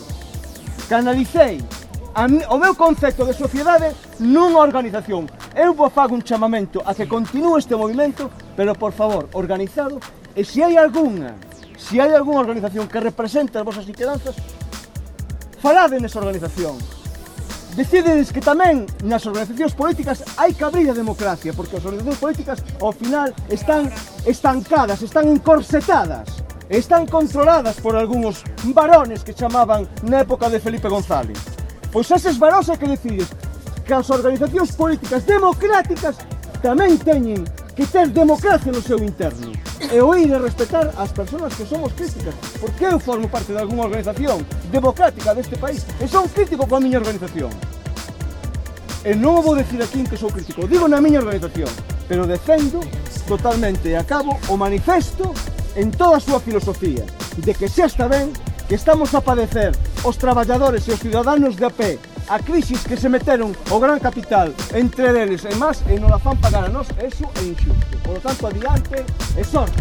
o meu concepto de sociedade nunha organización. Eu vos fago un chamamento a que continúe este movimento, pero por favor, organizado, e se hai algunha organización que represente as vosas inquedanzas, falade nesa organización. Decidedes que tamén nas organizacións políticas hai que abrir a democracia, porque as organizacións políticas ao final están estancadas, están encorsetadas, están controladas por algúns varones que chamaban na época de Felipe González. Pois eses varóns é que decides que as organizacións políticas democráticas tamén teñen que ter democracia no seu interno e oír e respetar as persoas que somos críticas, porque eu formo parte de alguna organización democrática deste país e son crítico coa miña organización. E non o vou decir aquí que sou crítico, digo na miña organización, pero defendo totalmente e acabo o manifesto en toda a súa filosofía de que xa está ben que estamos a padecer os traballadores e os ciudadanos de a pé a crisis que se meteron o gran capital entre eles e máis e non la fan pagar a nós, eso é injusto. Por lo tanto, adiante e sorte.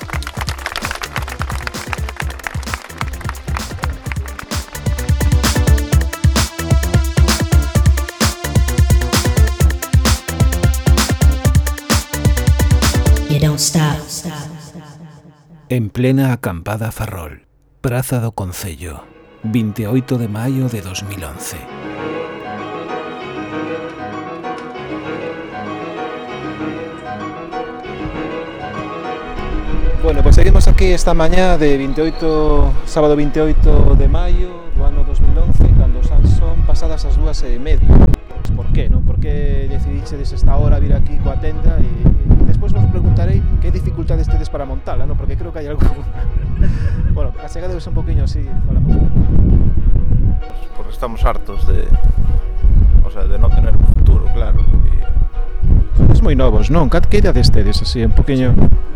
You don't stop. En plena acampada Ferrol, Praza do Concello, 28 de maio de 2011. Bueno, pues seguimos aquí esta mañá de sábado 28 de maio do ano 2011, cando son pasadas as 2:30. Pues por qué, non? Por que decidichedes esta hora vir aquí coa tenda e despois vos preguntarei que dificultades tedes para montala, non? Porque creo que hai algo... Bueno, achegadeos un poquinho así, falamos. Porque estamos hartos de non tener un futuro, claro. Sodes moi novos, non? Que idades tedes así, un poquinho?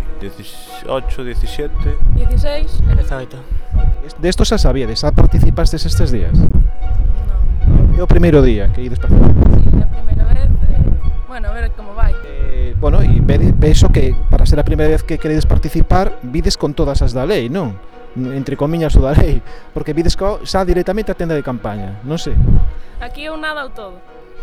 18, 17... 16 e 18. De esto xa sabíades, xa participastes estes días? Non. É o primeiro día que ides para fora? Sí, a primeira vez, bueno, a ver como vai. Bueno, e vexo que para ser a primeira vez que queredes participar, vides con todas as da lei, non? Entre comiñas o da lei, porque vides xa directamente a tenda de campaña, non sei. Aquí eu nada ou todo.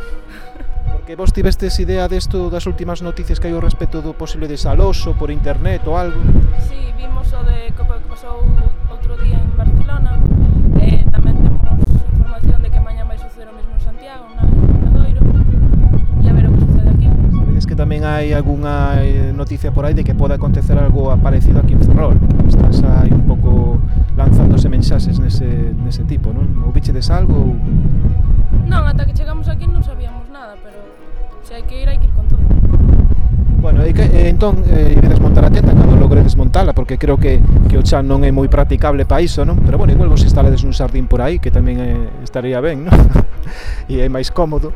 Porque vos tivestes idea desto das últimas noticias que hai ao respecto do posible desaloso por internet ou algo? Sí, vimos o de que pasou outro día en Barcelona. Tamén temos información de que mañá vai suceder o mesmo en Santiago, na Obradoiro. E a ver o que sucede aquí. Sabedes que tamén hai algunha noticia por aí de que pode acontecer algo parecido aquí en Ferrol. Estás aí un pouco lanzándose mensaxes nese tipo, non? Ou bichedes algo? Non, ata que chegamos aquí non sabíamos nada, pero se hai que ir con todo. Bueno, entón, ides montar a tenda cando logredes montala, porque creo que o chan non é moi practicable para iso, non? Pero bueno, igual vos instalades un sardín por aí, que tamén estaría ben, non? E é máis cómodo.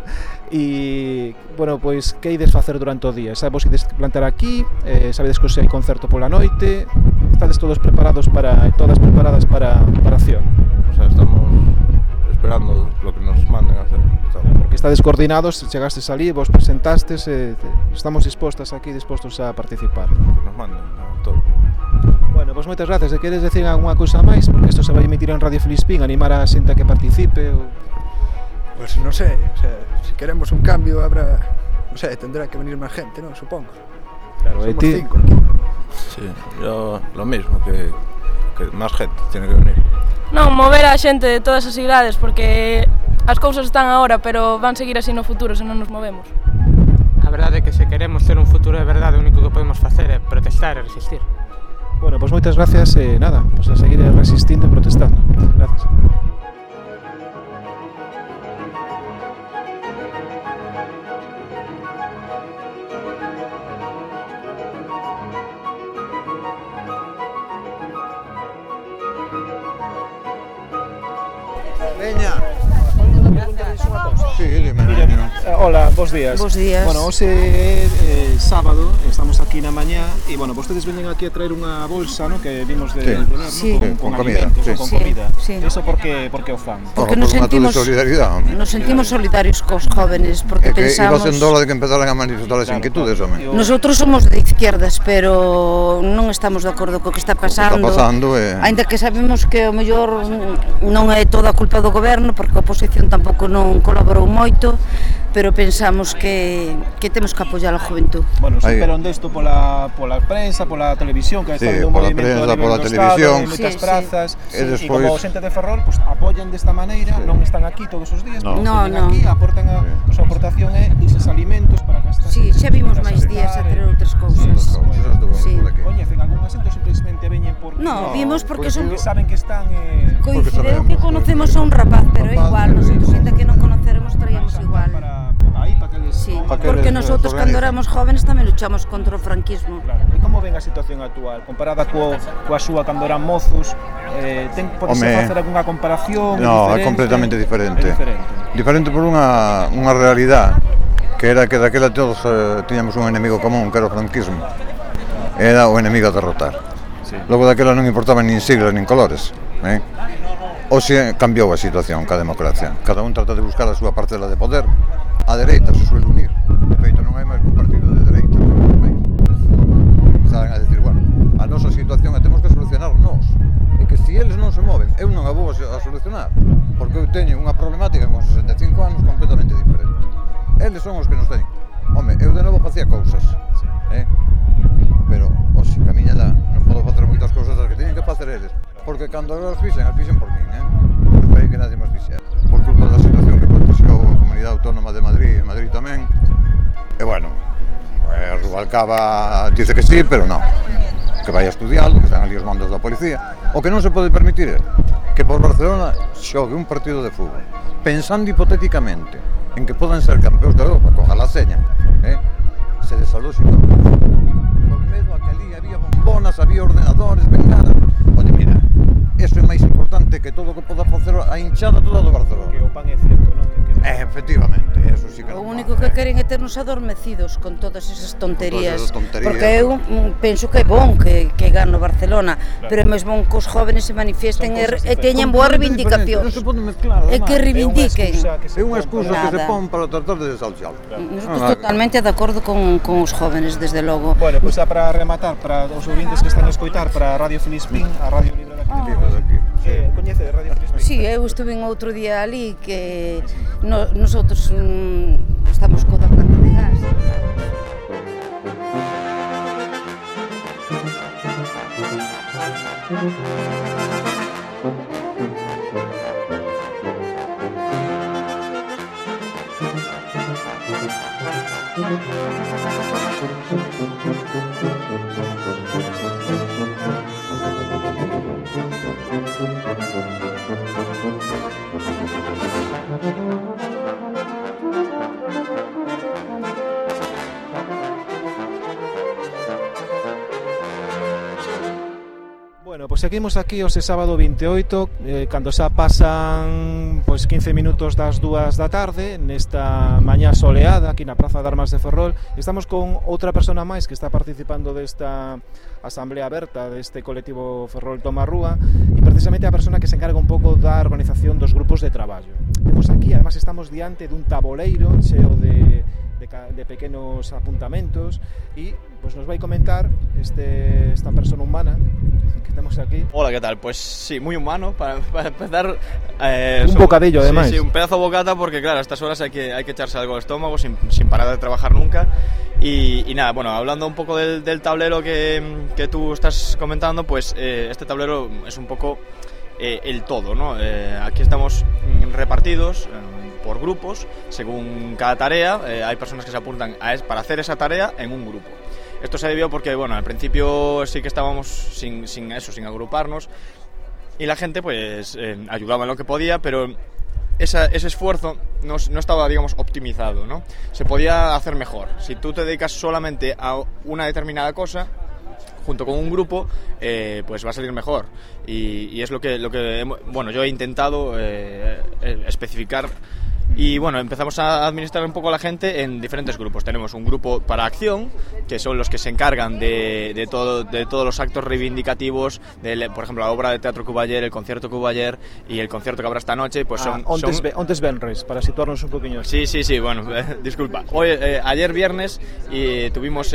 E, bueno, pois, que ides facer durante o día? Vos ides plantar aquí, sabedes que hai concerto pola noite, estades todos preparados todas preparadas para a acción? O sea, estamos esperando lo que nos manden a hacer. Porque estades coordinados, chegastes ali, vos presentastes, estamos dispostos a participar. Que nos manden todo. Bueno, pois moitas gracias. Se queres decir algunha cousa máis, porque isto se vai emitir en Radio Filispín, animar a xente a que participe ou... Pues non sei, o sea, si queremos un cambio habrá, non sei, tendrá que venir máis gente, non? Supongo. Claro, somos ti... 5 aquí. Sí, yo lo mismo, que máis gente tiene que venir. Non, mover a xente de todas as idades, porque as cousas están agora, pero van seguir así no futuro se non nos movemos. A verdade é que se queremos ter un futuro de verdade, o único que podemos facer é protestar e resistir. Bueno, pois moitas gracias e nada, pois a seguir resistindo e protestando. Gracias. Veña. Sí, dime. Hola, bos días. Bos días. Bueno, hoxe é sábado, estamos aquí na mañá e, bueno, vostedes veñen aquí a traer unha bolsa, ¿no? Que vimos de ver, ¿no? Sí. Con comida, alimentos, sí. con comida. Sí. Eso por que o fan? Porque nos sentimos solidarios cos jóvenes, porque pensamos... Iba sendo hora de que empezaran a manifestar as inquietudes, home. Nosotros somos de izquierdas, pero non estamos de acordo co que está pasando. Ainda que sabemos que o mellor non é toda a culpa do goberno, porque a oposición tampouco non colaborou moito, pero pensamos que temos que apoiar a juventud. Bueno, superon desto pola prensa, pola televisión, que está un movimento a nivel do Estado, en moitas prazas, e como xente de Ferrol, pues, apoio traballan desta maneira, non están aquí todos os días, no, aquí aportan a súa aportación é eses alimentos para que estas... Sí, xa vimos máis días a ter outras cousas. Sí. Coñecen algún acento, simplemente veñen por... No, vimos porque son... saben que están... Coincideu que conocemos a un rapaz, pero é igual, nosotros ainda que non conoceremos traíamos igual. Sí, porque nosotros cando éramos jóvenes tamén luchamos contra o franquismo. E como ven a situación actual? Comparada coa súa cando eran mozos, podese facer algunha comparación? No, é completamente diferente. Diferente por unha realidade, que era que daquela todos tiñamos un enemigo común, que era o franquismo. Era o enemigo a derrotar. Logo daquela non importaba nin siglas nin colores. Hoxe cambiou a situación ca democracia. Cada un trata de buscar a súa parcela de poder. A dereita se suele unir. De feito, non hai máis un partido de dereita. Saben a decir, bueno, a nosa situación a temos que solucionar nós. E que se eles non se moven, eu non a vou a solucionar. Porque eu teño unha problemática con 65 anos completamente diferente. Eles son os que nos teñen. Home, eu de novo facía cousas. Pero, hoxe, camiñada, non podo facer moitas cousas das que teñen que facer eles. Porque cando as fixen por min, non esperei que nadie máis fixera. Por culpa da situación que aconteceu a Comunidade Autónoma de Madrid, en Madrid tamén. E bueno, Rubalcaba dice que sí, pero non. Que vai a estudiarlo, que están ali os mandos da policía. O que non se pode permitir é que por Barcelona xogue un partido de fútbol, pensando hipotéticamente en que poden ser campeóns de Europa con a la seña, se desaloxen por medo a que ali había bombonas, había ordenadores, bengala. Oye, mira, eso é máis importante que todo o que poda facer a hinchada toda do Barcelona. Que o pan é cierto, non? Efectivamente, eso sí que non. O único que queren é ternos adormecidos con todas esas tonterías. Porque eu penso que é bon que gane o Barcelona, pero é máis bon que os jóvenes se manifesten e teñan boas reivindicacións. E que reivindiquen. É unha excusa que se pon para tratar de desaloxalo. Estou totalmente de acordo con os jóvenes, desde logo. Bueno, pois para rematar, para os ouvintes que están a escoitar, para a Radio Filispín, a Radio Libre de aquí. Coñece Radio Filispín? Sí, eu estuve outro día ali que nosotros estamos coa planta de gas. Bueno, pois seguimos aquí hoxe sábado 28, cando xa pasan 15 minutos das 2 da tarde, nesta mañá soleada aquí na Praza de Armas de Ferrol. Estamos con outra persona máis que está participando desta asamblea aberta deste colectivo Ferrol Toma Rúa, e precisamente a persona que se encarga un pouco da organización dos grupos de traballo. Temos aquí, además estamos diante dun taboleiro cheo de pequenos apuntamentos e nos vai comentar esta persona humana que temos aquí. Hola, ¿qué tal? Pues sí, muy humano para empezar. Un bocadillo, además. Sí, un pedazo de bocata, porque claro, a estas horas hay que echarse algo al estómago sin parar de trabajar nunca. Y nada, bueno, hablando un poco del tablero que tú estás comentando, pues este tablero es un poco el todo, ¿no? Aquí estamos repartidos por grupos según cada tarea. Hay personas que se apuntan para hacer esa tarea en un grupo. Esto se debió porque, bueno, al principio sí que estábamos sin agruparnos, y la gente pues ayudaba en lo que podía, pero ese esfuerzo no estaba, digamos, optimizado, ¿no? Se podía hacer mejor. Si tú te dedicas solamente a una determinada cosa, junto con un grupo, pues va a salir mejor. Y es lo que bueno, yo he intentado especificar. Y bueno, empezamos a administrar un poco a la gente en diferentes grupos. Tenemos un grupo para acción, que son los que se encargan de todos los actos reivindicativos, por ejemplo, la obra de teatro que hubo ayer, el concierto que hubo ayer y el concierto que habrá esta noche, pues ontes venres, para situarnos un poquillo. Sí, bueno, disculpa. Ayer viernes tuvimos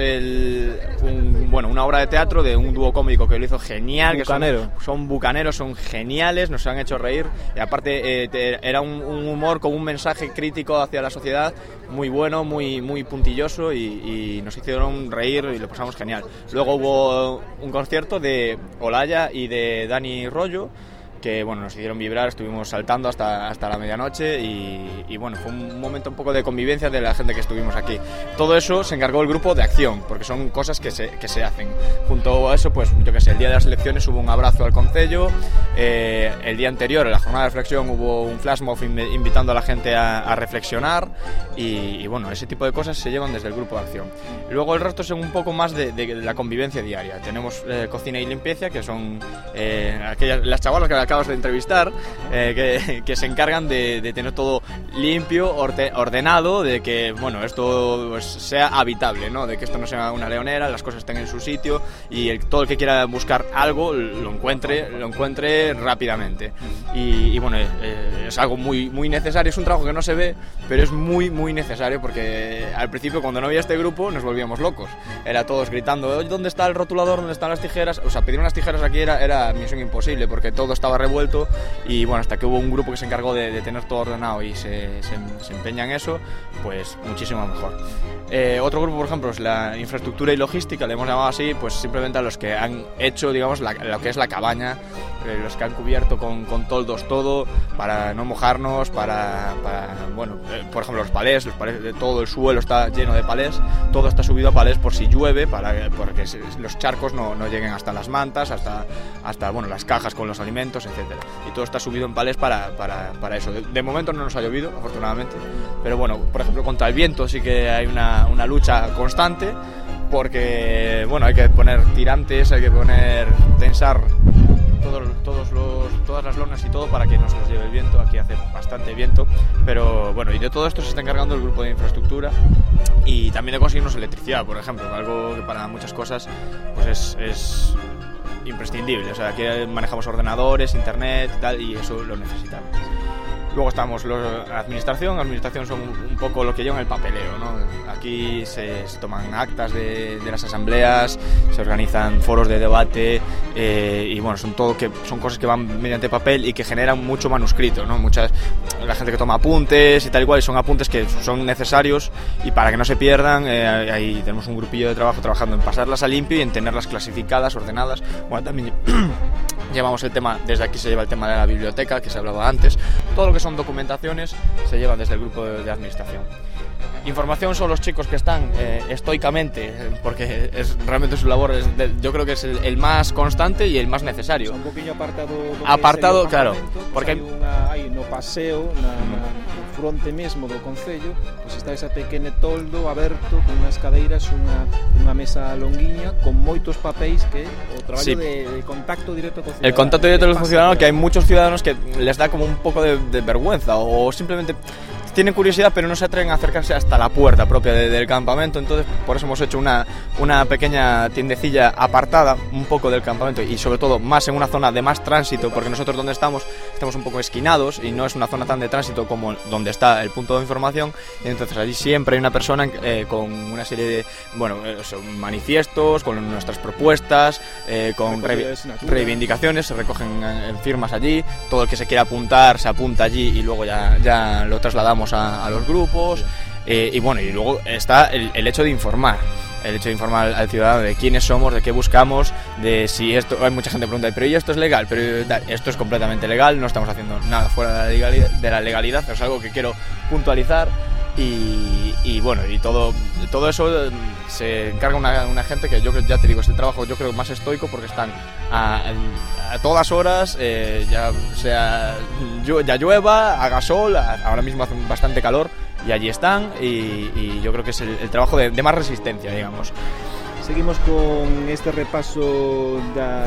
una obra de teatro de un dúo cómico que lo hizo genial. Bucanero. Que son bucaneros, son geniales, nos han hecho reír, y aparte era un humor con un mensaje crítico hacia la sociedad muy bueno, muy puntilloso, y nos hicieron reír y lo pasamos genial. Luego hubo un concierto de Olaya y de Dani Rollo, que bueno, nos hicieron vibrar, estuvimos saltando hasta la medianoche y bueno, fue un momento un poco de convivencia de la gente que estuvimos aquí. Todo eso se encargó el grupo de acción, porque son cosas que se hacen. Junto a eso, pues yo que sé, el día de las elecciones hubo un abrazo al concello, el día anterior, en la jornada de reflexión, hubo un flash mob invitando a la gente a reflexionar y bueno, ese tipo de cosas se llevan desde el grupo de acción. Luego el resto son un poco más de la convivencia diaria. Tenemos cocina y limpieza, que son las chavalas que acabas de entrevistar, que se encargan de tener todo limpio, ordenado, de que bueno, esto pues, sea habitable, ¿no? De que esto no sea una leonera, las cosas estén en su sitio y todo el que quiera buscar algo lo encuentre rápidamente. Y bueno, es algo muy necesario, es un trabajo que no se ve, pero es muy necesario, porque al principio, cuando no había este grupo, nos volvíamos locos. Era todos gritando, ¿dónde está el rotulador? ¿Dónde están las tijeras? O sea, pedir unas tijeras aquí era misión imposible, porque todo estaba revuelto y bueno, hasta que hubo un grupo que se encargó de tener todo ordenado y se empeña en eso, pues muchísimo mejor. Otro grupo, por ejemplo, es la infraestructura y logística, le hemos llamado así, pues simplemente a los que han hecho, digamos, lo que es la cabaña, los que han cubierto con toldos todo, para no mojarnos, bueno, por ejemplo, los palés, todo el suelo está lleno de palés, todo está subido a palés por si llueve, porque los charcos no lleguen hasta las mantas, hasta bueno, las cajas con los alimentos, etcétera. Y todo está subido en palés para eso. De momento no nos ha llovido, afortunadamente, pero bueno, por ejemplo, contra el viento sí que hay una lucha constante, porque bueno, hay que poner tirantes, hay que tensar todas las lonas y todo para que no se los lleve el viento. Aquí hace bastante viento, pero bueno, y de todo esto se está encargando el grupo de infraestructura y también de conseguirnos electricidad, por ejemplo, algo que para muchas cosas pues es imprescindible. O sea, aquí manejamos ordenadores, internet y tal, y eso lo necesitamos. Luego estamos la administración son un poco lo que llevan el papeleo, ¿no? Aquí se toman actas de las asambleas, se organizan foros de debate y bueno, son cosas que van mediante papel y que generan mucho manuscrito, ¿no? La gente que toma apuntes y tal igual, y son apuntes que son necesarios y para que no se pierdan, ahí tenemos un grupillo de trabajo trabajando en pasarlas a limpio y en tenerlas clasificadas, ordenadas. Bueno, también llevamos el tema, desde aquí se lleva el tema de la biblioteca, que se hablaba antes. Todo lo que son documentaciones se llevan desde el grupo de administración. Información son los chicos que están estoicamente, porque realmente su labor yo creo que es el más constante y el más necesario. Un pequeño apartado, claro, porque hai no paseo no fronte mesmo do concello, pois está ese pequeno toldo aberto con unhas cadeiras, unha mesa longuiña con moitos papéis, que o traballo sí, de contacto directo co ciudadano. El contacto directo con el ciudadano, que hay muchos ciudadanos que les da como un poco de vergüenza o simplemente tienen curiosidad pero no se atreven a acercarse hasta la puerta propia del campamento. Entonces por eso hemos hecho una pequeña tiendecilla apartada un poco del campamento y sobre todo más en una zona de más tránsito, porque nosotros donde estamos un poco esquinados y no es una zona tan de tránsito como donde está el punto de información, y entonces allí siempre hay una persona con una serie de manifiestos, con nuestras propuestas, con reivindicaciones, se recogen firmas allí, todo el que se quiera apuntar se apunta allí y luego ya lo trasladamos a los grupos. Y bueno, y luego está el hecho de informar. El hecho de informar al ciudadano de quiénes somos, de qué buscamos, de si esto... Hay mucha gente que pregunta, ¿pero y esto es legal? Pero esto es completamente legal, no estamos haciendo nada fuera de la legalidad, es algo que quiero puntualizar. Y bueno, y todo eso se encarga una gente que yo ya te digo, es el trabajo yo creo más estoico, porque están a todas horas, ya llueva, haga sol, ahora mismo hace bastante calor y allí están, y yo creo que es el trabajo de más resistencia, digamos. Seguimos con este repaso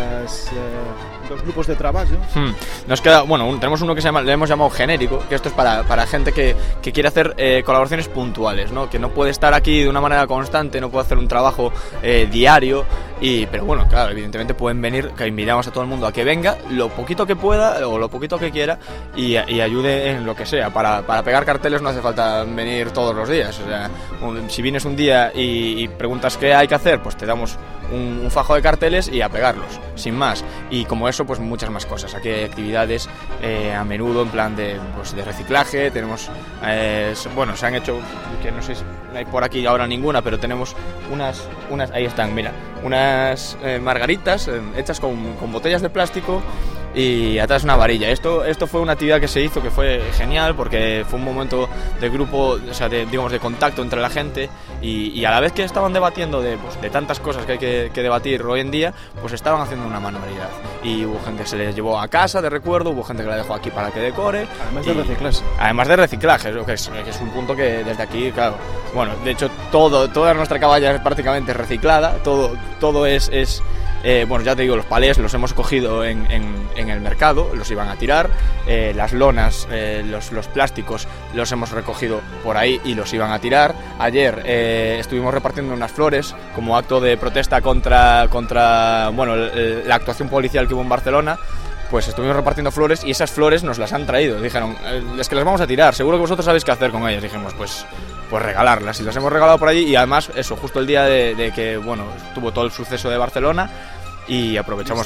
dos grupos de trabajo. Nos queda, bueno, tenemos uno que le hemos llamado genérico, que esto es para gente que quiere hacer colaboraciones puntuales, ¿no? Que no puede estar aquí de una manera constante, no puede hacer un trabajo diario, pero bueno, claro, evidentemente pueden venir, que invitamos a todo el mundo a que venga lo poquito que pueda o lo poquito que quiera y ayude en lo que sea. Para pegar carteles no hace falta venir todos los días, o sea, si vienes un día y preguntas qué hay que hacer, pues te damos un fajo de carteles y a pegarlos, sin más. Y como eso, pues muchas más cosas. Aquí hay actividades a menudo en plan de reciclaje. Tenemos, se han hecho, que no sé si hay por aquí ahora ninguna, pero tenemos unas ahí están, mira, unas margaritas hechas con botellas de plástico y atrás una varilla. Esto fue una actividad que se hizo que fue genial porque fue un momento de grupo, o sea, de contacto entre la gente y a la vez que estaban debatiendo de tantas cosas que hay que debatir hoy en día, pues estaban haciendo una manualidad y hubo gente que se les llevó a casa de recuerdo, hubo gente que la dejó aquí para que decore. Además de reciclaje. Además de reciclaje, que es un punto que desde aquí, claro, bueno, de hecho toda nuestra caballa es prácticamente reciclada, todo es bueno, ya te digo, los palés los hemos cogido en el mercado, los iban a tirar, las lonas, los plásticos los hemos recogido por ahí y los iban a tirar. Ayer estuvimos repartiendo unas flores como acto de protesta contra bueno, la actuación policial que hubo en Barcelona. Pues estuvimos repartiendo flores y esas flores nos las han traído. Dijeron, es que las vamos a tirar, seguro que vosotros sabéis qué hacer con ellas. Dijimos, pues regalarlas, y las hemos regalado por allí. Y además, eso, justo el día de que, bueno, tuvo todo el suceso de Barcelona, y aprovechamos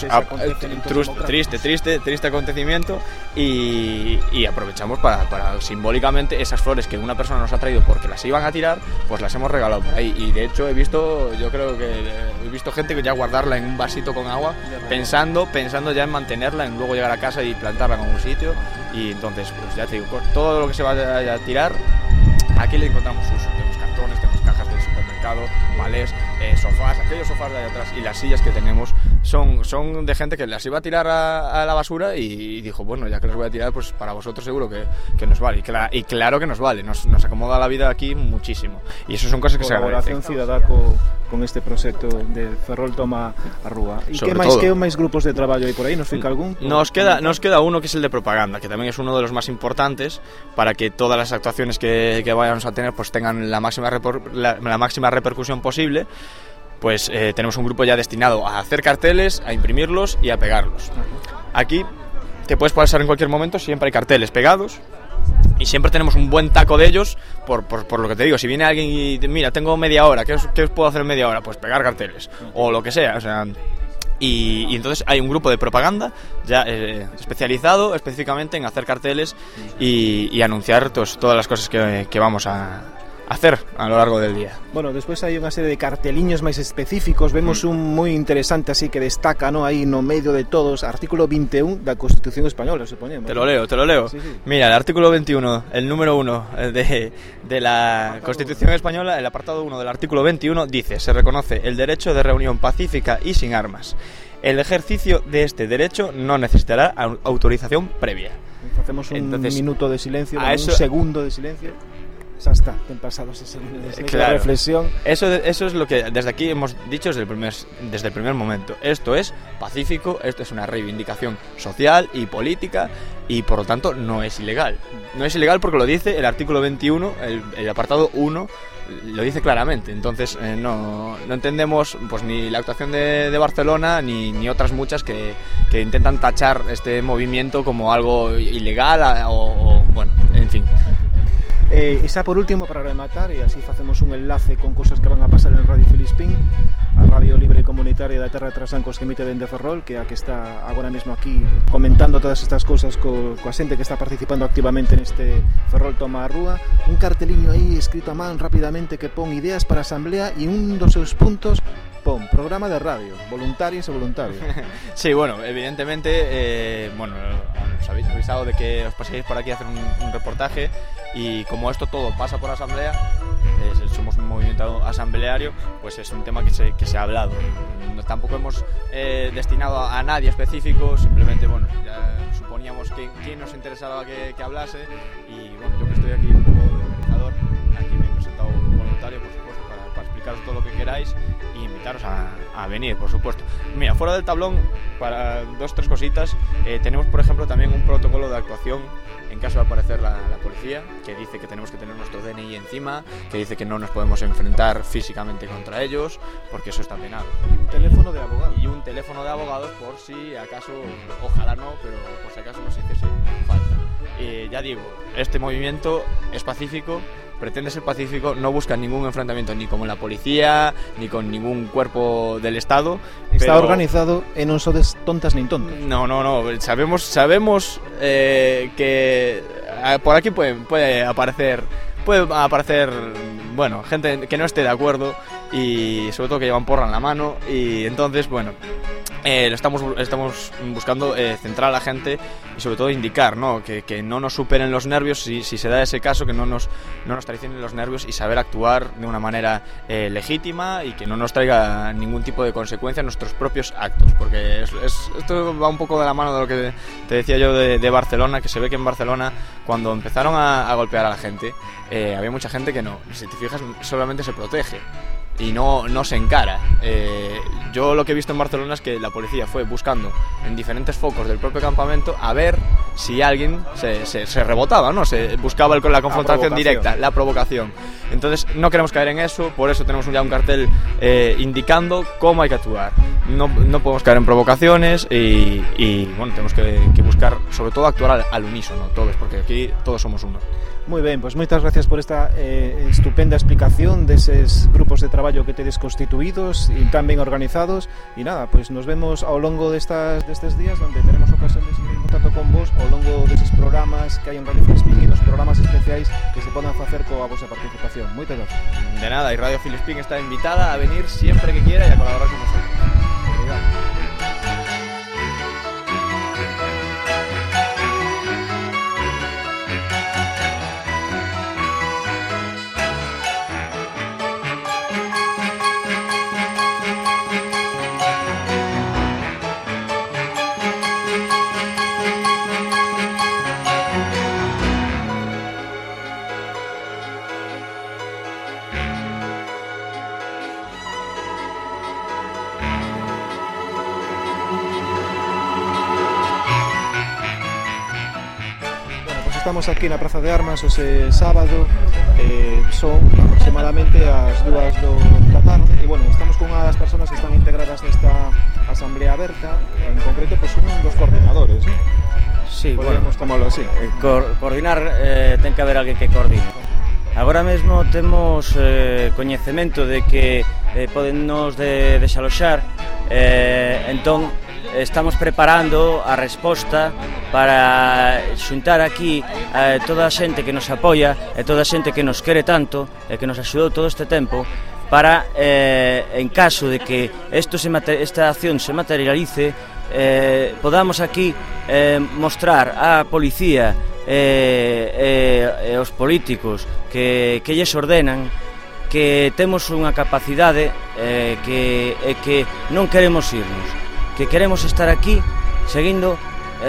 triste acontecimiento y aprovechamos para simbólicamente esas flores que una persona nos ha traído porque las iban a tirar, pues las hemos regalado por ahí. Y de hecho he visto gente que ya guardarla en un vasito con agua pensando ya en mantenerla, en luego llegar a casa y plantarla en algún sitio. Y entonces, pues ya te digo, todo lo que se vaya a tirar aquí le encontramos uso. Tenemos cartones, tenemos cajas del supermercado, palés, sofás, aquellos sofás de allá atrás y las sillas que tenemos son de gente que las iba a tirar a la basura y dijo, bueno, ya que las voy a tirar, pues para vosotros seguro que nos vale. Y claro que nos vale, nos acomoda la vida aquí muchísimo. Y eso son cosas que se agradecen. Colaboración cidadá con este proxecto de Ferrol Toma a Rúa. E que máis grupos de traballo hai por aí? Nos fica algún? Nos queda uno que es el de propaganda, que también es uno de los más importantes para que todas las actuaciones que vayamos a tener pues tengan la máxima repercusión posible. Pues tenemos un grupo ya destinado a hacer carteles, a imprimirlos y a pegarlos. Aquí te puedes pasar en cualquier momento, siempre hay carteles pegados y siempre tenemos un buen taco de ellos por lo que te digo. Si viene alguien y mira, tengo media hora, ¿qué os puedo hacer en media hora? Pues pegar carteles o lo que sea, o sea. Y entonces hay un grupo de propaganda ya especializado específicamente en hacer carteles y anunciar todas las cosas que vamos a hacer a lo largo del día. Bueno, despois hai unha serie de carteliños máis específicos. Vemos un moi interesante así que destaca, ¿no? Aí no medio de todos, artículo 21 da Constitución Española, supoñemos. Te lo leo. Sí. Mira, el artículo 21, el número 1 de la Constitución Española, el apartado 1 del artículo 21 dice: se reconoce el derecho de reunión pacífica y sin armas. El ejercicio de este derecho no necesitará autorización previa. Hacemos un minuto de silencio, un segundo de silencio. Ya está, ten pasado ese segundo de reflexión. Eso es lo que desde aquí hemos dicho desde el primer momento. Esto es pacífico, esto es una reivindicación social y política y por lo tanto no es ilegal. No es ilegal porque lo dice el artículo 21, el apartado 1, lo dice claramente. Entonces no entendemos pues ni la actuación de Barcelona ni otras muchas que intentan tachar este movimiento como algo ilegal o bueno, en fin. E xa por último, para rematar, e así facemos un enlace con cosas que van a pasar en Radio Filispín, a Radio Libre Comunitaria da Terra de Trasancos que emite dende Ferrol, que é a que está agora mesmo aquí comentando todas estas cousas coa xente que está participando activamente neste Ferrol Toma a Rúa. Un carteliño aí escrito a man rapidamente que pon ideas para a asamblea e un dos seus puntos pon programa de radio, voluntarios e voluntarios. Sí, bueno, evidentemente, bueno, os habéis avisado de que os paséis por aquí a hacer un reportaje y como esto todo pasa por asamblea, somos un movimiento asambleario, pues es un tema que se ha hablado. Tampoco hemos destinado a nadie específico, simplemente, bueno, ya suponíamos quién nos interesaba que hablase y bueno, yo que estoy aquí un poco de organizador, aquí me he presentado un voluntario, por supuesto, para explicaros todo lo que queráis y invitaros a venir, por supuesto. Mira, fuera del tablón, para 2-3 cositas, tenemos por ejemplo también un protocolo de actuación en caso de aparecer la policía, que dice que tenemos que tener nuestro DNI encima, que dice que no nos podemos enfrentar físicamente contra ellos, porque eso está penado. Y un teléfono de abogados. Y un teléfono de abogados por si acaso, ojalá no, pero por si acaso nos hiciese falta. Ya digo, este movimiento es pacífico, pretende ser pacífico, no busca ningún enfrentamiento ni con la policía, ni con ningún cuerpo del Estado. Está organizado e non sodes tontas nin tontos. No, sabemos que por aquí puede aparecer, bueno, gente que no esté de acuerdo y sobre todo que llevan porra en la mano y entonces, bueno, estamos buscando centrar a la gente y sobre todo indicar, ¿no? Que no nos superen los nervios si se da ese caso, que no nos traicionen los nervios y saber actuar de una manera legítima y que no nos traiga ningún tipo de consecuencia en nuestros propios actos, porque esto va un poco de la mano de lo que te decía yo de Barcelona, que se ve que en Barcelona cuando empezaron a golpear a la gente había mucha gente que no, si te fijas, solamente se protege y no se encara. Yo lo que he visto en Barcelona es que la policía fue buscando en diferentes focos del propio campamento a ver si alguien se rebotaba, ¿no? Se buscaba la confrontación directa, la provocación. Entonces no queremos caer en eso, por eso tenemos ya un cartel indicando cómo hay que actuar. No podemos caer en provocaciones y bueno, tenemos que buscar sobre todo actuar al unísono todos, porque aquí todos somos uno. Moi ben, pois moitas gracias por esta estupenda explicación deses grupos de traballo que tedes constituídos e tan ben organizados. E nada, pois nos vemos ao longo destes días, onde teremos ocasión de seguir en contacto con vos ao longo deses programas que hai en Radio Filispín e dos programas especiais que se podan facer coa vosa participación. Moitas gracias. De nada, e Radio Filispín está invitada a venir siempre que quiera e a colaborar con nosotros. Obrigado. Estamos aquí na Praza de Armas ese sábado, son aproximadamente as 2 da tarde e bueno, estamos con unha das persoas que están integradas nesta asamblea aberta, en concreto pues, un dos coordinadores, ¿no? Sí, podemos tomarlo así. Coordinar, ten que haber alguén que coordine. Agora mesmo temos coñecemento de que podennos desaloxar, entón estamos preparando a resposta para xuntar aquí toda a xente que nos apoia e toda a xente que nos quere tanto e que nos axudou todo este tempo para, en caso de que esta acción se materialice, podamos aquí mostrar á policía e aos políticos que lles ordenan que temos unha capacidade que non queremos irnos, que queremos estar aquí seguindo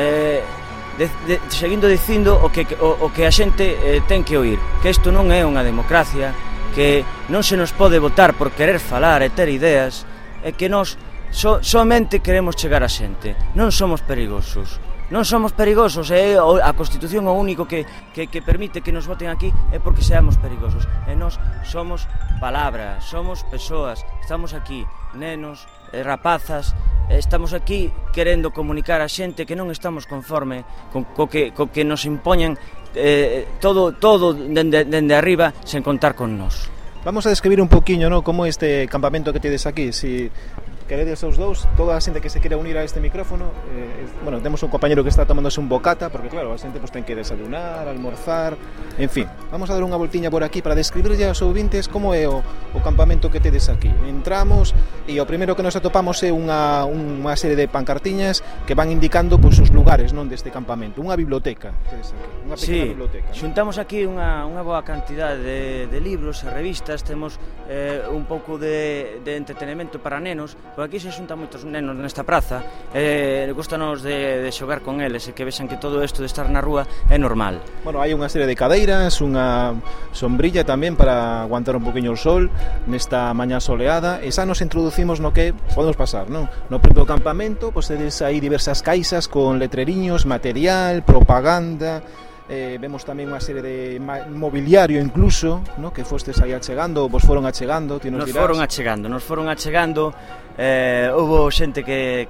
dicindo o que a xente ten que oír, que isto non é unha democracia, que non se nos pode votar por querer falar e ter ideas, e que nós somente queremos chegar a xente, non somos perigosos. Non somos perigosos, a Constitución o único que permite que nos voten aquí é porque seamos perigosos. E nós somos palabra, somos persoas, estamos aquí, nenos, rapazas, estamos aquí querendo comunicar a xente que non estamos conforme co que nos impoñen todo dende arriba sen contar con nós. Vamos a describir un poquinho, ¿no?, como este campamento que tedes aquí, si queredes os dous, toda a xente que se quere unir a este micrófono, bueno, temos un compañero que está tomándose un bocata, porque claro, a xente pues, ten que desayunar, almorzar, en fin, vamos a dar unha voltiña por aquí para describirlle aos ouvintes como é o campamento que tedes aquí. Entramos e o primeiro que nos atopamos é unha serie de pancartiñas que van indicando pues, os lugares, non, deste campamento, unha biblioteca tedes aquí, unha pequena biblioteca, ¿no? Xuntamos aquí unha boa cantidade de libros e revistas, temos un pouco de entretenimento para nenos. Por aquí se xuntan moitos nenos nesta praza, gustanos de xogar con eles e que vexan que todo isto de estar na rúa é normal. Bueno, hai unha serie de cadeiras, unha sombrilla tamén para aguantar un poquinho o sol nesta mañá soleada, e xa nos introducimos no que podemos pasar, non? No propio campamento, pois tedes aí diversas caixas con letreriños, material, propaganda. Vemos tamén unha serie de mobiliario incluso, ¿no?, que fostes aí achegando, ou vos foron achegando, ti nos dirás. Nos foron achegando, houve xente que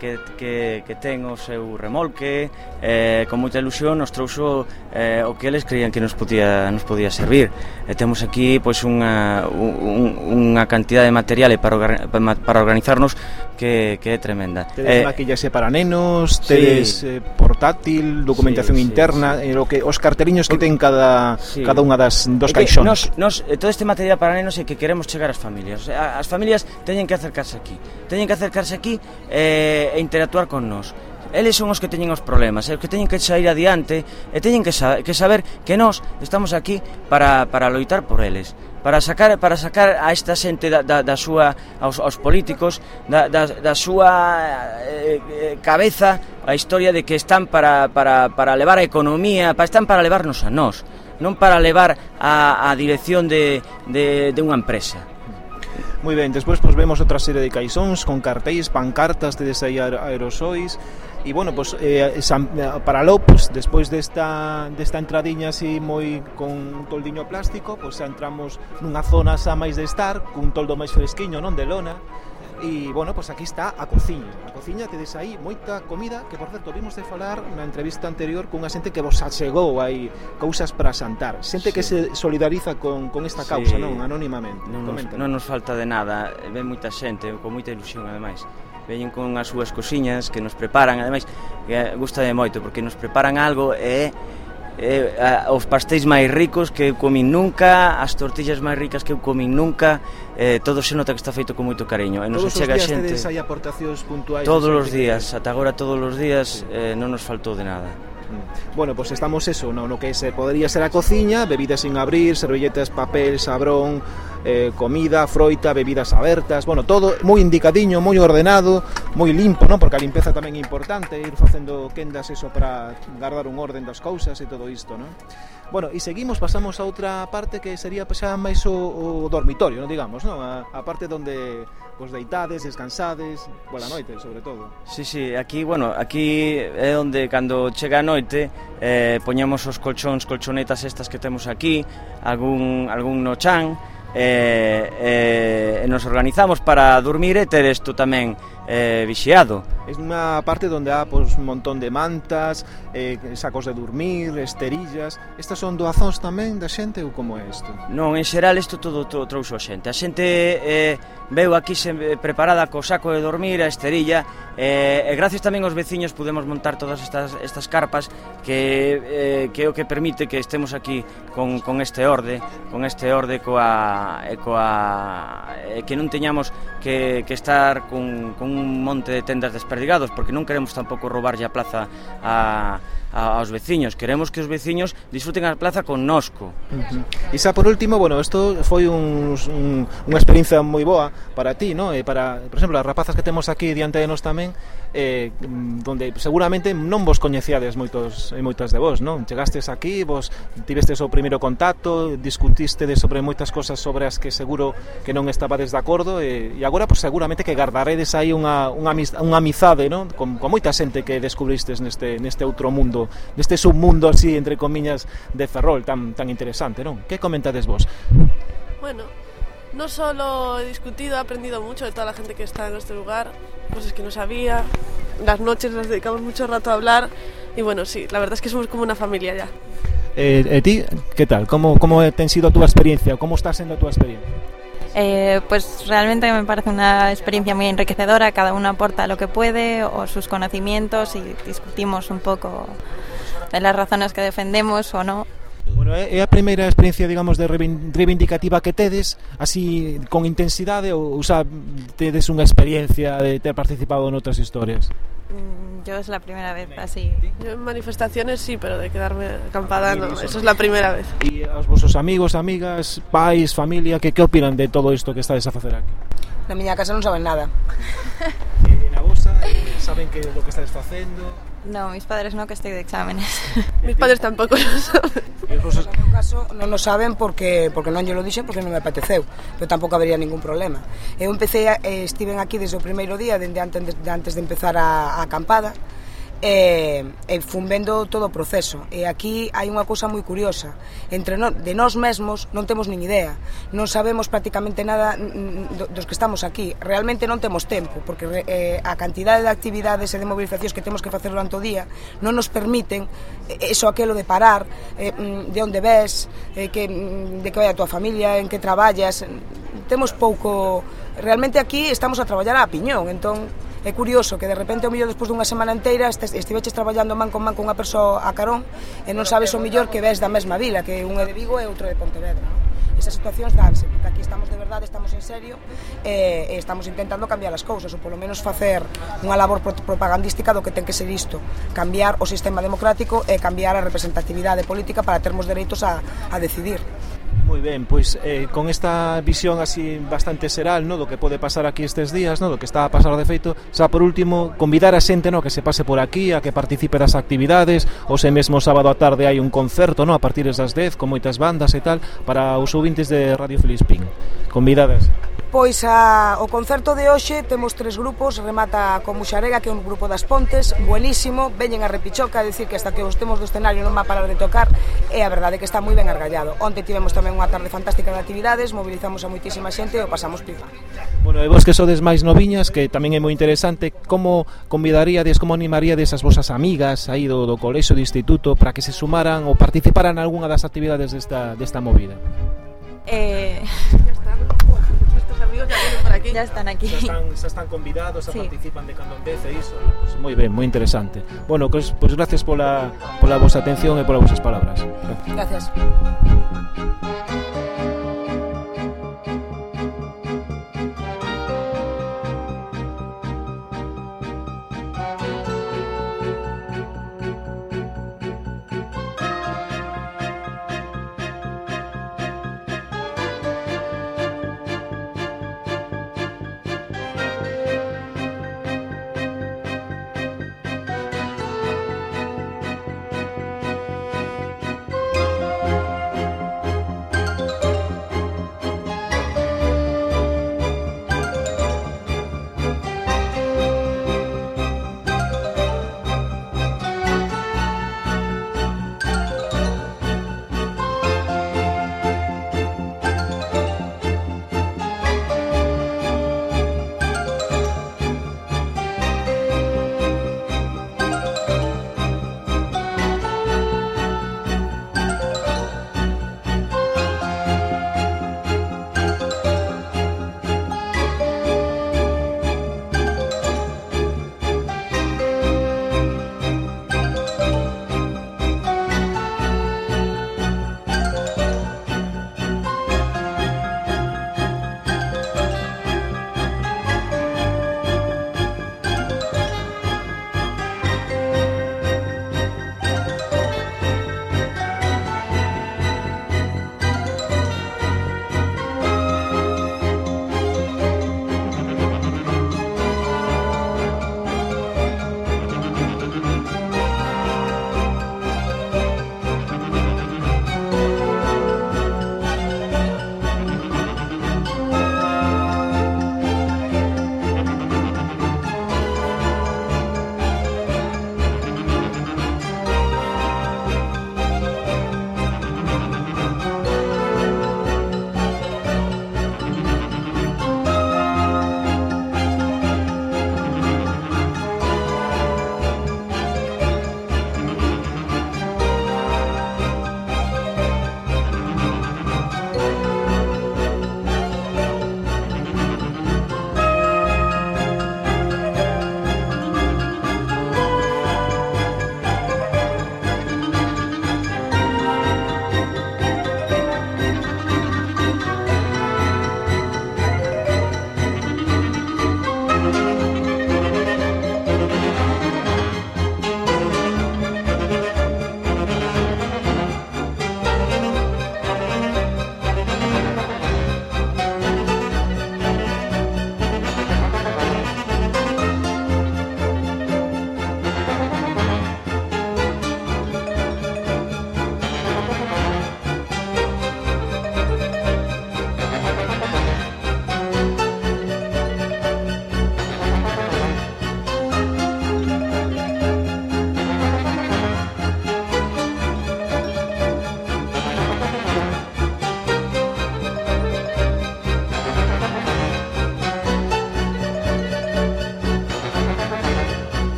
ten o seu remolque, con moita ilusión nos trouxo o que eles creían que nos podía servir. Temos aquí pois unha cantidad de material para organizarnos que é tremenda. Tedes maquillaxe para nenos, tedes portátil, documentación interna, o que os carteliños que ten cada unha dos caixóns. Nos todo este material para nenos é que queremos chegar ás familias. As familias teñen que acercarse aquí e interactuar con nós. Eles son os que teñen os problemas, os que teñen que sair adiante e teñen que saber que nós estamos aquí para loitar por eles, para sacar a esta xente da súa aos políticos da súa cabeza a historia de que están para levar a economía, están para levarnos a nós, non para levar a dirección de unha empresa. Moi ben, despois pues, vemos outra serie de caixóns con cartéis, pancartas, tedes aí aerosois e bueno, pues, para lo, pues, despois desta entradiña así moi con un toldiño plástico, pues entramos nunha zona xa máis de estar, cun toldo máis fresquiño, non de lona. E, bueno, pues aquí está a cociña tedes aí moita comida, que por certo vimos de falar na entrevista anterior cunha xente que vos achegou aí cousas para xantar, xente que se solidariza con esta causa, non? Anónimamente. Non nos falta de nada, ven moita xente, con moita ilusión ademais. Veñen con as súas cosiñas que nos preparan, ademais, que gustame moito, porque nos preparan algo os pastéis máis ricos que eu comín nunca, as tortillas máis ricas que eu comín nunca, todo se nota que está feito con moito cariño. Todos os días tedes aí aportacións puntuais? Todos os días, ata agora todos os días non nos faltou de nada. Bueno, pues estamos eso, no que podría ser a cociña, bebidas sin abrir, servilletas, papel, sabrón, comida, froita, bebidas abertas, bueno, todo moi indicadiño, moi ordenado, moi limpo, non? Porque a limpeza tamén é importante, ir facendo quendas eso para guardar un orden das cousas e todo isto, non? Bueno, e seguimos, pasamos a outra parte que sería xa máis o dormitorio, non digamos, non? A parte onde vos deitades, descansades, pola noite, sobre todo. Sí, aquí é onde cando chega a noite poñemos os colchonetas estas que temos aquí, algún no chan, e nos organizamos para dormir e ter isto tamén vixiado. É unha parte onde há un montón de mantas, sacos de dormir, esterillas. Estas son doazóns tamén da xente ou como é isto? Non, en xeral isto todo trouxo a xente. A xente veu aquí preparada co saco de dormir, a esterilla, e gracias tamén aos veciños podemos montar todas estas carpas que é o que permite que estemos aquí con este orde que non teñamos que estar con un monte de tendas desperdigados, porque non queremos tampouco roubarlle a plaza aos veciños, queremos que os veciños disfruten a plaza connosco. E xa por último, bueno, isto foi unha experiencia moi boa para ti, ¿no? Para, por exemplo, as rapazas que temos aquí diante de nós tamén, donde seguramente non vos coñecíades moitas de vos, non? Chegastes aquí, vos tivestes o primeiro contacto, discutistedes sobre moitas cosas sobre as que seguro que non estabades de acordo, e agora pues, seguramente que gardaredes aí unha amizade, non? Con moita xente que descubristes neste outro mundo, neste submundo así, entre comiñas, de Ferrol tan interesante, non? Que comentades vos? Bueno, no solo he discutido, he aprendido mucho de toda la gente que está en este lugar, cosas que no sabía, las noches las dedicamos mucho rato a hablar, y bueno, sí, la verdad es que somos como una familia ya. ¿Ti qué tal? ¿Cómo ten sido tu experiencia? ¿Cómo está siendo tu experiencia? Pues realmente me parece una experiencia muy enriquecedora, cada uno aporta lo que puede o sus conocimientos y discutimos un poco de las razones que defendemos o no. Bueno, é a primeira experiencia, digamos, de reivindicativa que tedes, así con intensidade, ou xa tedes unha experiencia de ter participado en outras historias? Yo es la primera vez así. Yo en manifestaciones sí, pero de quedarme acampada no, eso es la primera vez. E os vosos amigos, amigas, pais, familia, que opinan de todo isto que estades a facer aquí? Na miña casa non saben nada. Na vosa, saben que lo que estades facendo? No, mis padres no, que estoy de exámenes. Mis padres tampouco lo saben. No meu caso non o saben porque non lle lo dixen, porque non me apeteceu, pero tampouco habería ningún problema. Eu estiven aquí desde o primeiro día, antes de empezar a acampada, e fun vendo todo o proceso, e aquí hai unha cousa moi curiosa, de nós mesmos non temos nin idea, non sabemos prácticamente nada dos que estamos aquí, realmente non temos tempo, porque a cantidade de actividades e de movilizacións que temos que facer durante o día non nos permiten aquelo de parar, de onde ves, de que vai a tua familia, en que traballas, temos pouco, realmente aquí estamos a traballar a piñón, entón É curioso que de repente o mellor despois dunha semana inteira estiveches traballando man con unha persoa a carón e non sabes o mellor que ves da mesma vila, que un é de Vigo e outro de Pontevedra, non? Esas situacións danse, porque aquí estamos de verdade, estamos en serio e estamos intentando cambiar as cousas, ou polo menos facer unha labor propagandística do que ten que ser isto, cambiar o sistema democrático e cambiar a representatividade política para termos dereitos a decidir. Moi ben, pois con esta visión así bastante xeral, no, do que pode pasar aquí estes días, no, do que está a pasar de feito, xa por último convidar a xente, no, que se pase por aquí, a que participe das actividades, ou se mesmo sábado a tarde hai un concerto, no, a partir das 10 con moitas bandas e tal, para os ouvintes de Radio Filispín. Convidadas. Pois o concerto de hoxe temos 3 grupos, remata con Muxarega, que é un grupo das Pontes, buenísimo, veñen a repichoca, a decir que hasta que os temos do escenario non va a parar de tocar, e a verdade é que está moi ben argallado. Onte tivemos tamén unha tarde fantástica de actividades, mobilizamos a moitísima xente e o pasamos pipa. Bueno, e vos que sodes máis noviñas, que tamén é moi interesante, como convidaríades, como animaríades as vosas amigas aí do colexio, do instituto, para que se sumaran ou participaran en algunha das actividades desta movida? Ya están aquí. Xa están convidados, sí. Participan de cando en vez e iso. Pues moi ben, moi interesante. Bueno, pues gracias pola vosa atención e polas vosas palabras. Gracias.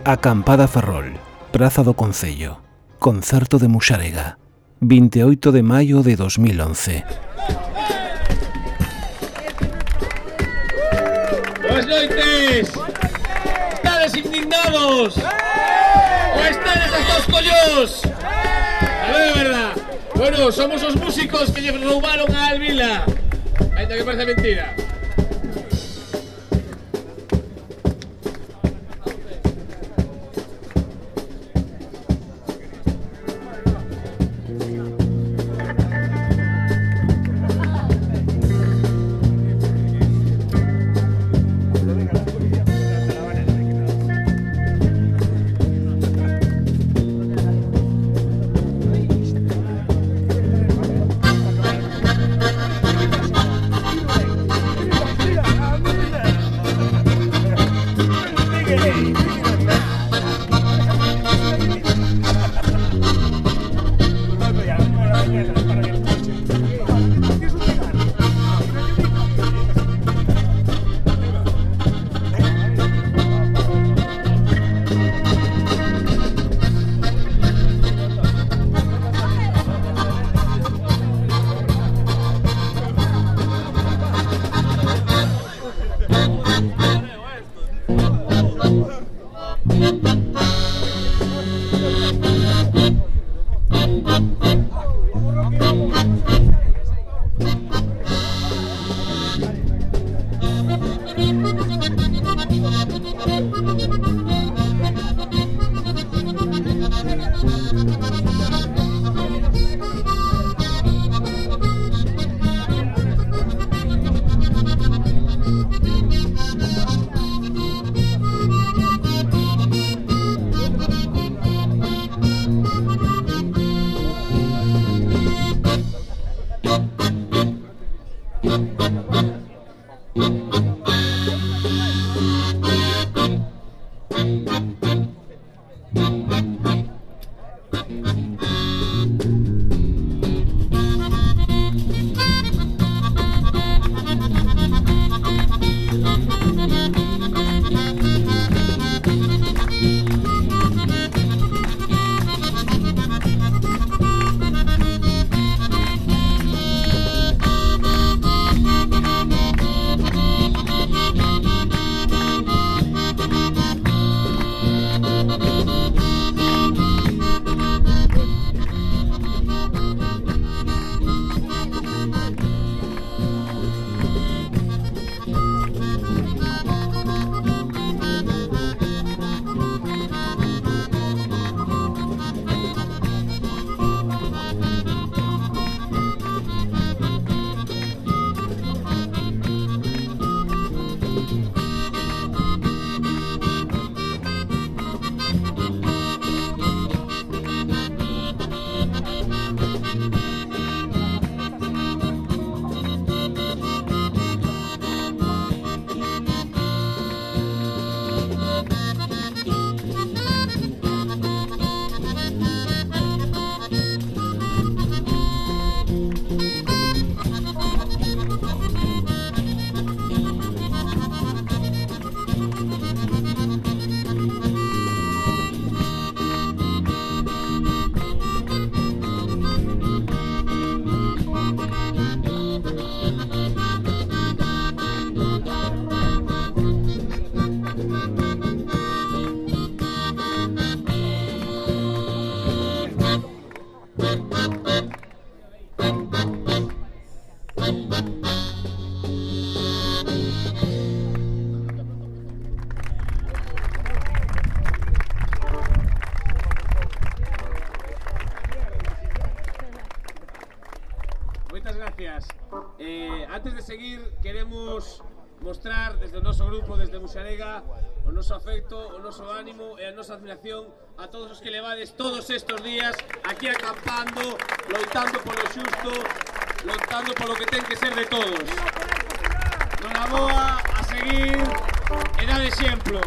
Acampada Ferrol, Praza do Concello. Concerto de Muxarega, 28 de maio de 2011. Boas noites! Estades indignados? Ou estades hasta os collós? A ver, verdad. Bueno, somos os músicos que lle roubaron a Alvila. Ainda que parece mentira. Antes de seguir, queremos mostrar desde o noso grupo, desde Muxarega, o noso afecto, o noso ánimo e a nosa admiración a todos os que levades todos estes días aquí acampando, loitando polo xusto, loitando polo que ten que ser de todos. Dona boa, a seguir e dar exemplo.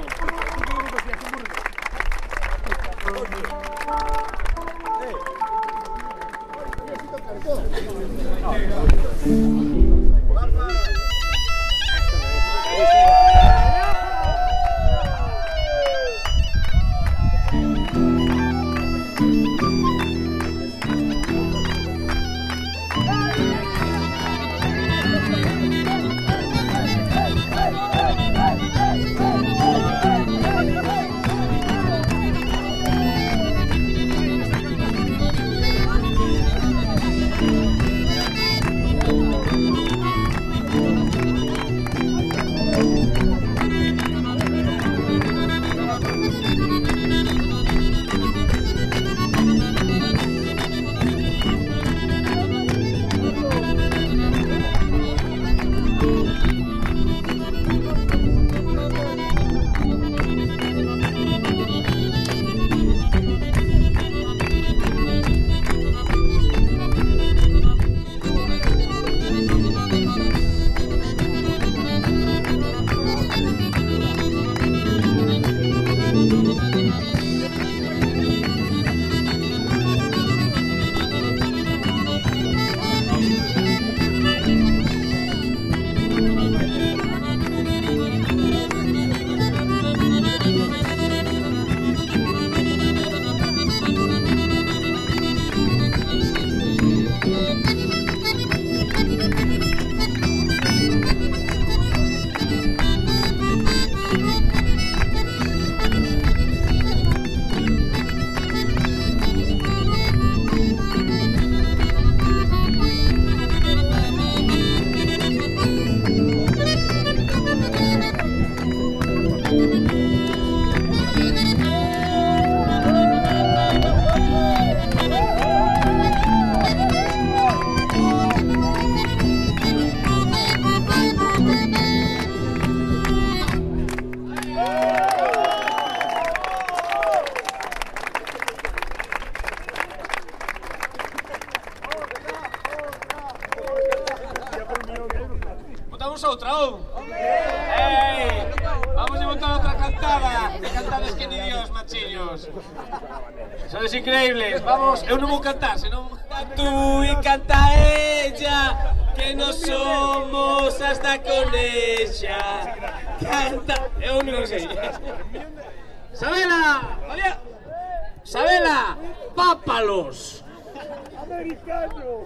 cantamos outra, ou? Vamos a montar outra cantada. Que cantades que ni Dios, machiños. Sodes increíbles. Vamos, eu non vou cantar, senón tú e canta ella, que non somos hasta con ella. Canta, eu non sei. Sabela, oye, Sabela, pápalos. Americano.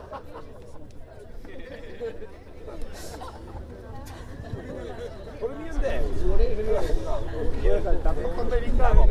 Por mi Deus, quiero saltar por americano.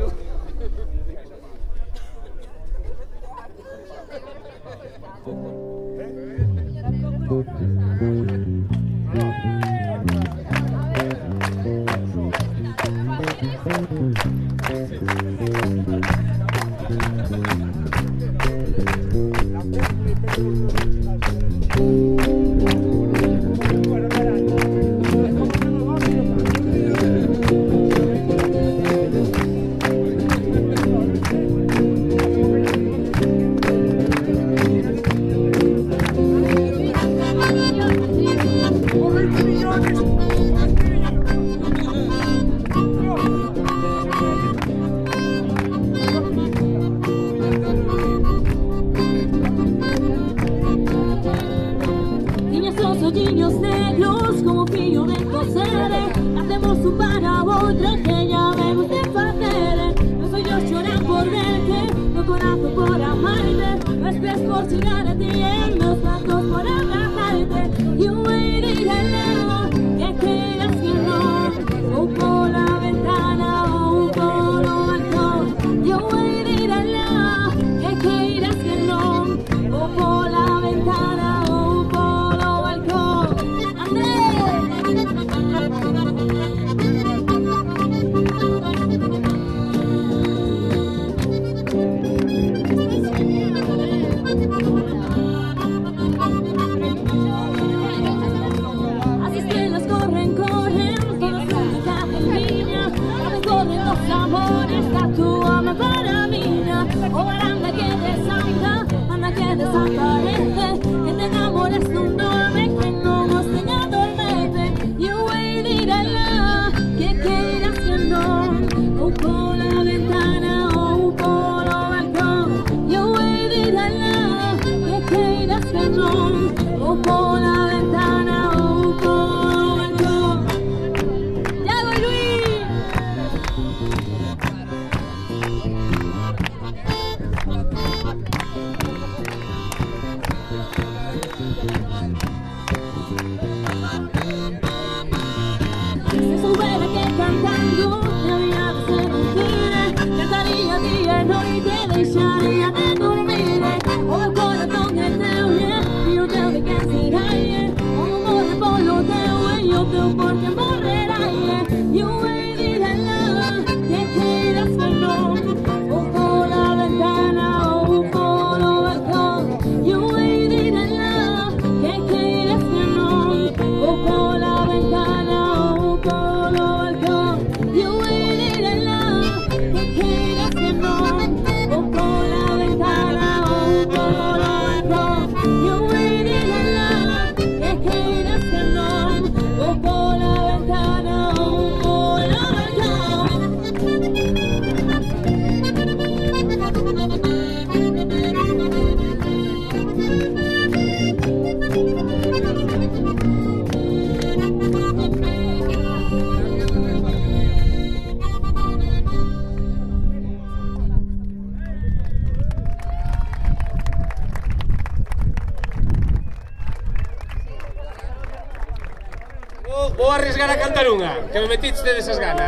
Vou arriesgar a cantar unha, que me metiste desas ganas.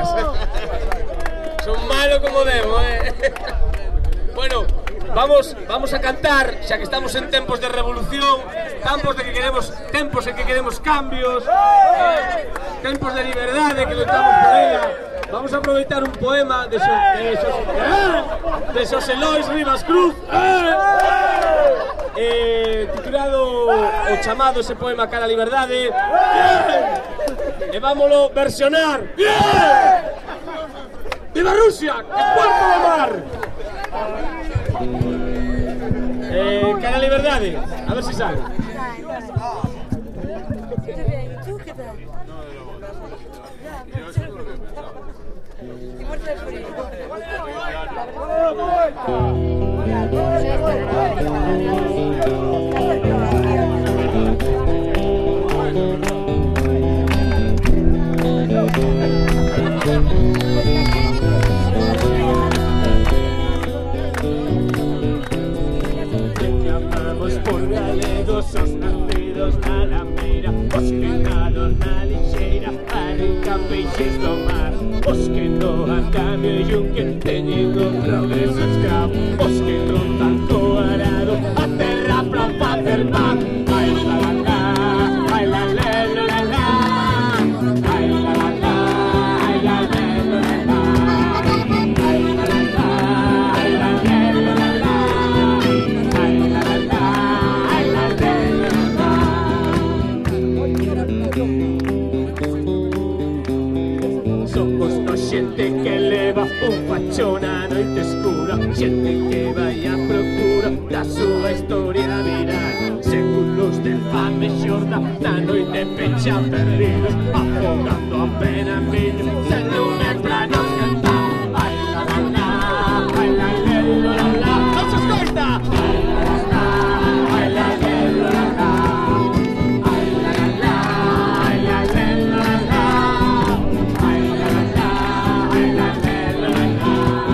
Son malo como debo, Bueno, vamos a cantar, xa que estamos en tempos de revolución, tempos en que queremos cambios, tempos de liberdade que loitamos por ela. Vamos a aproveitar un poema de Xosé Lois Rivas Cruz, titulado o chamado ese poema cara a liberdade. E vámolo versionar. ¡Viva Rusia! ¡Que cuerpo de mar! Cara a liberdade. A ver se sale. bien, ¿y tú qué tal? Y muerto de frío. Llamamos por galegos, os nacidos na lameira, os quedados na lixeira, arrincan peixes do mar, os que no a cambio e un que teñen o progreso escravo, os que non tan co arado a terra pra facer pan. Ai la la la, ai la la la la la, ai la la la, ai la la la la, ai la la la, ai la la la la, ai la la la, ai la la la. Somos no xente que leva un fachón a noite escura, xente que vai a procura da súa historia viral, séculos de fame xorda na noite pecha perdidos, afogando a pena en viño, sen lume pra nos cantar. Ai la la la, ai la la la la, non se escoita! Ai la la la, ai la la la la, ai la la la, ai la la la la, ai la la la, ai la la la la.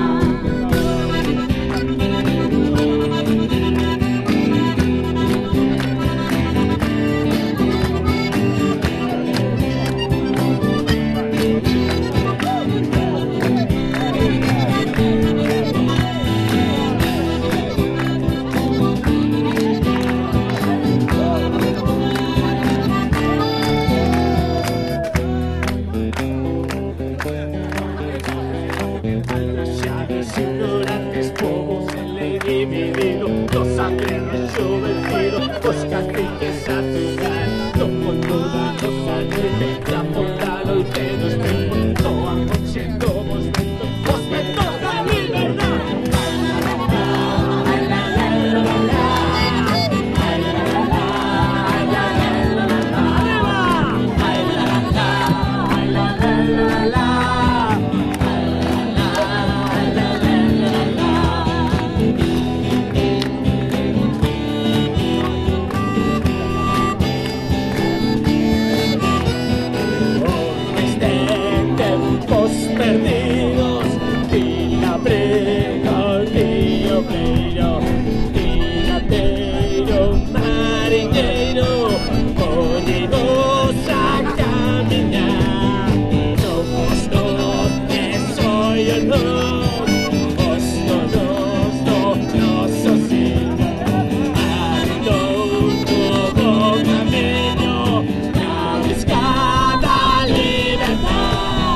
Desgraciados ignorantes, povos en ley dividido, los aterros xovecidos, os caciques a jugar, no fondo da nosa noite, na ponta noite dos tempos, soan conxendo vos ventos, os ventos da liberdade. Ai la la la la, ai la la la, ai la la la la, ai la la la, ai la la la la. Perdidos, tira brega, río brillo, tirateiro, mariñeiro, poñemos a camiñar, somos nós que soy o nós, os nonos do noso sitio, andou no bon camiño, na buscada liberdade.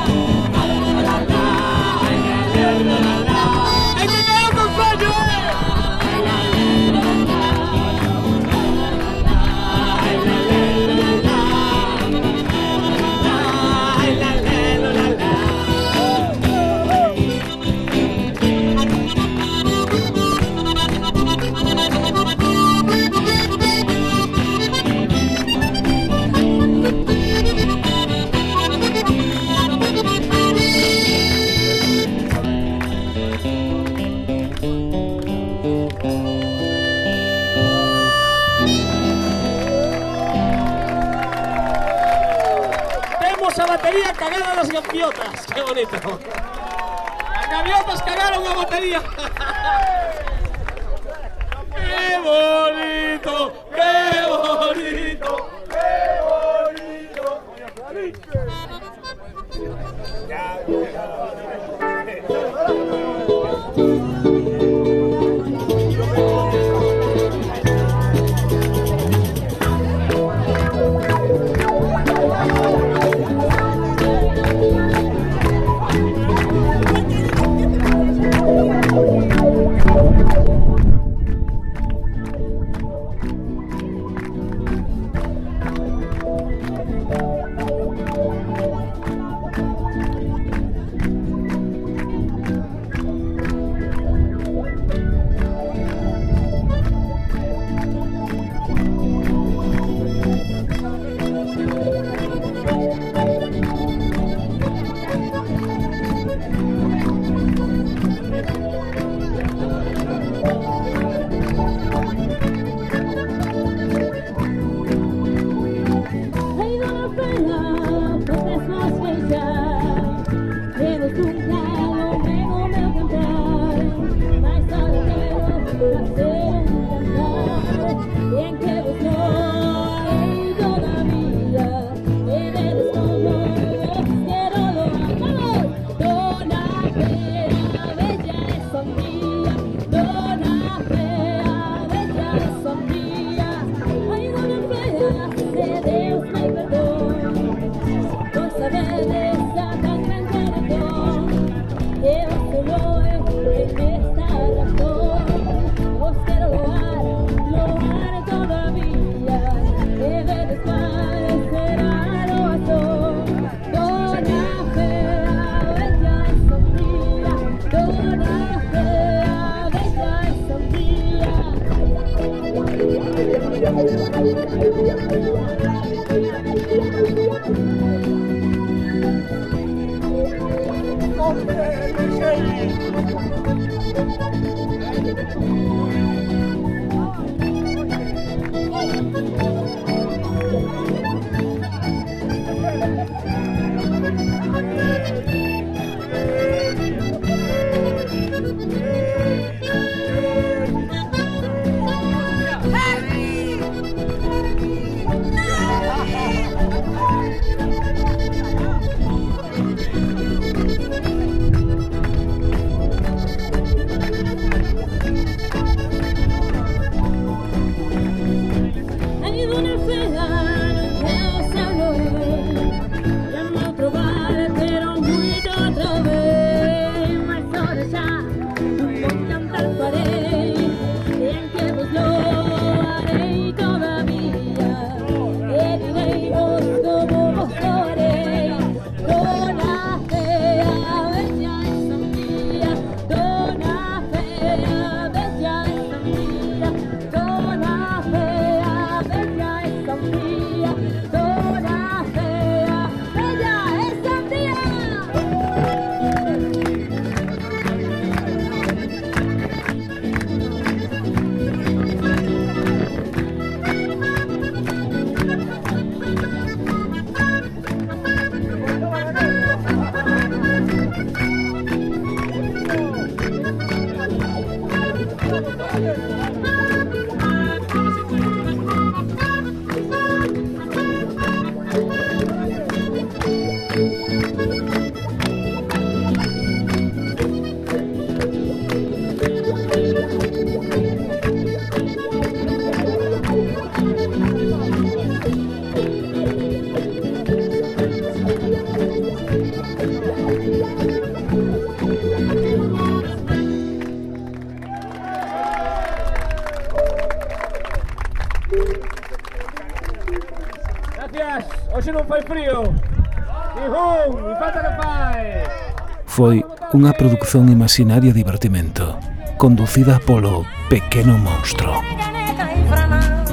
A batería cagada las gaviotas, qué bonito. Las gaviotas cagaron la batería. Qué bonito, qué bonito, qué bonito. Foi unha produción imaginaria divertimento, conducida polo Pequeno Monstro.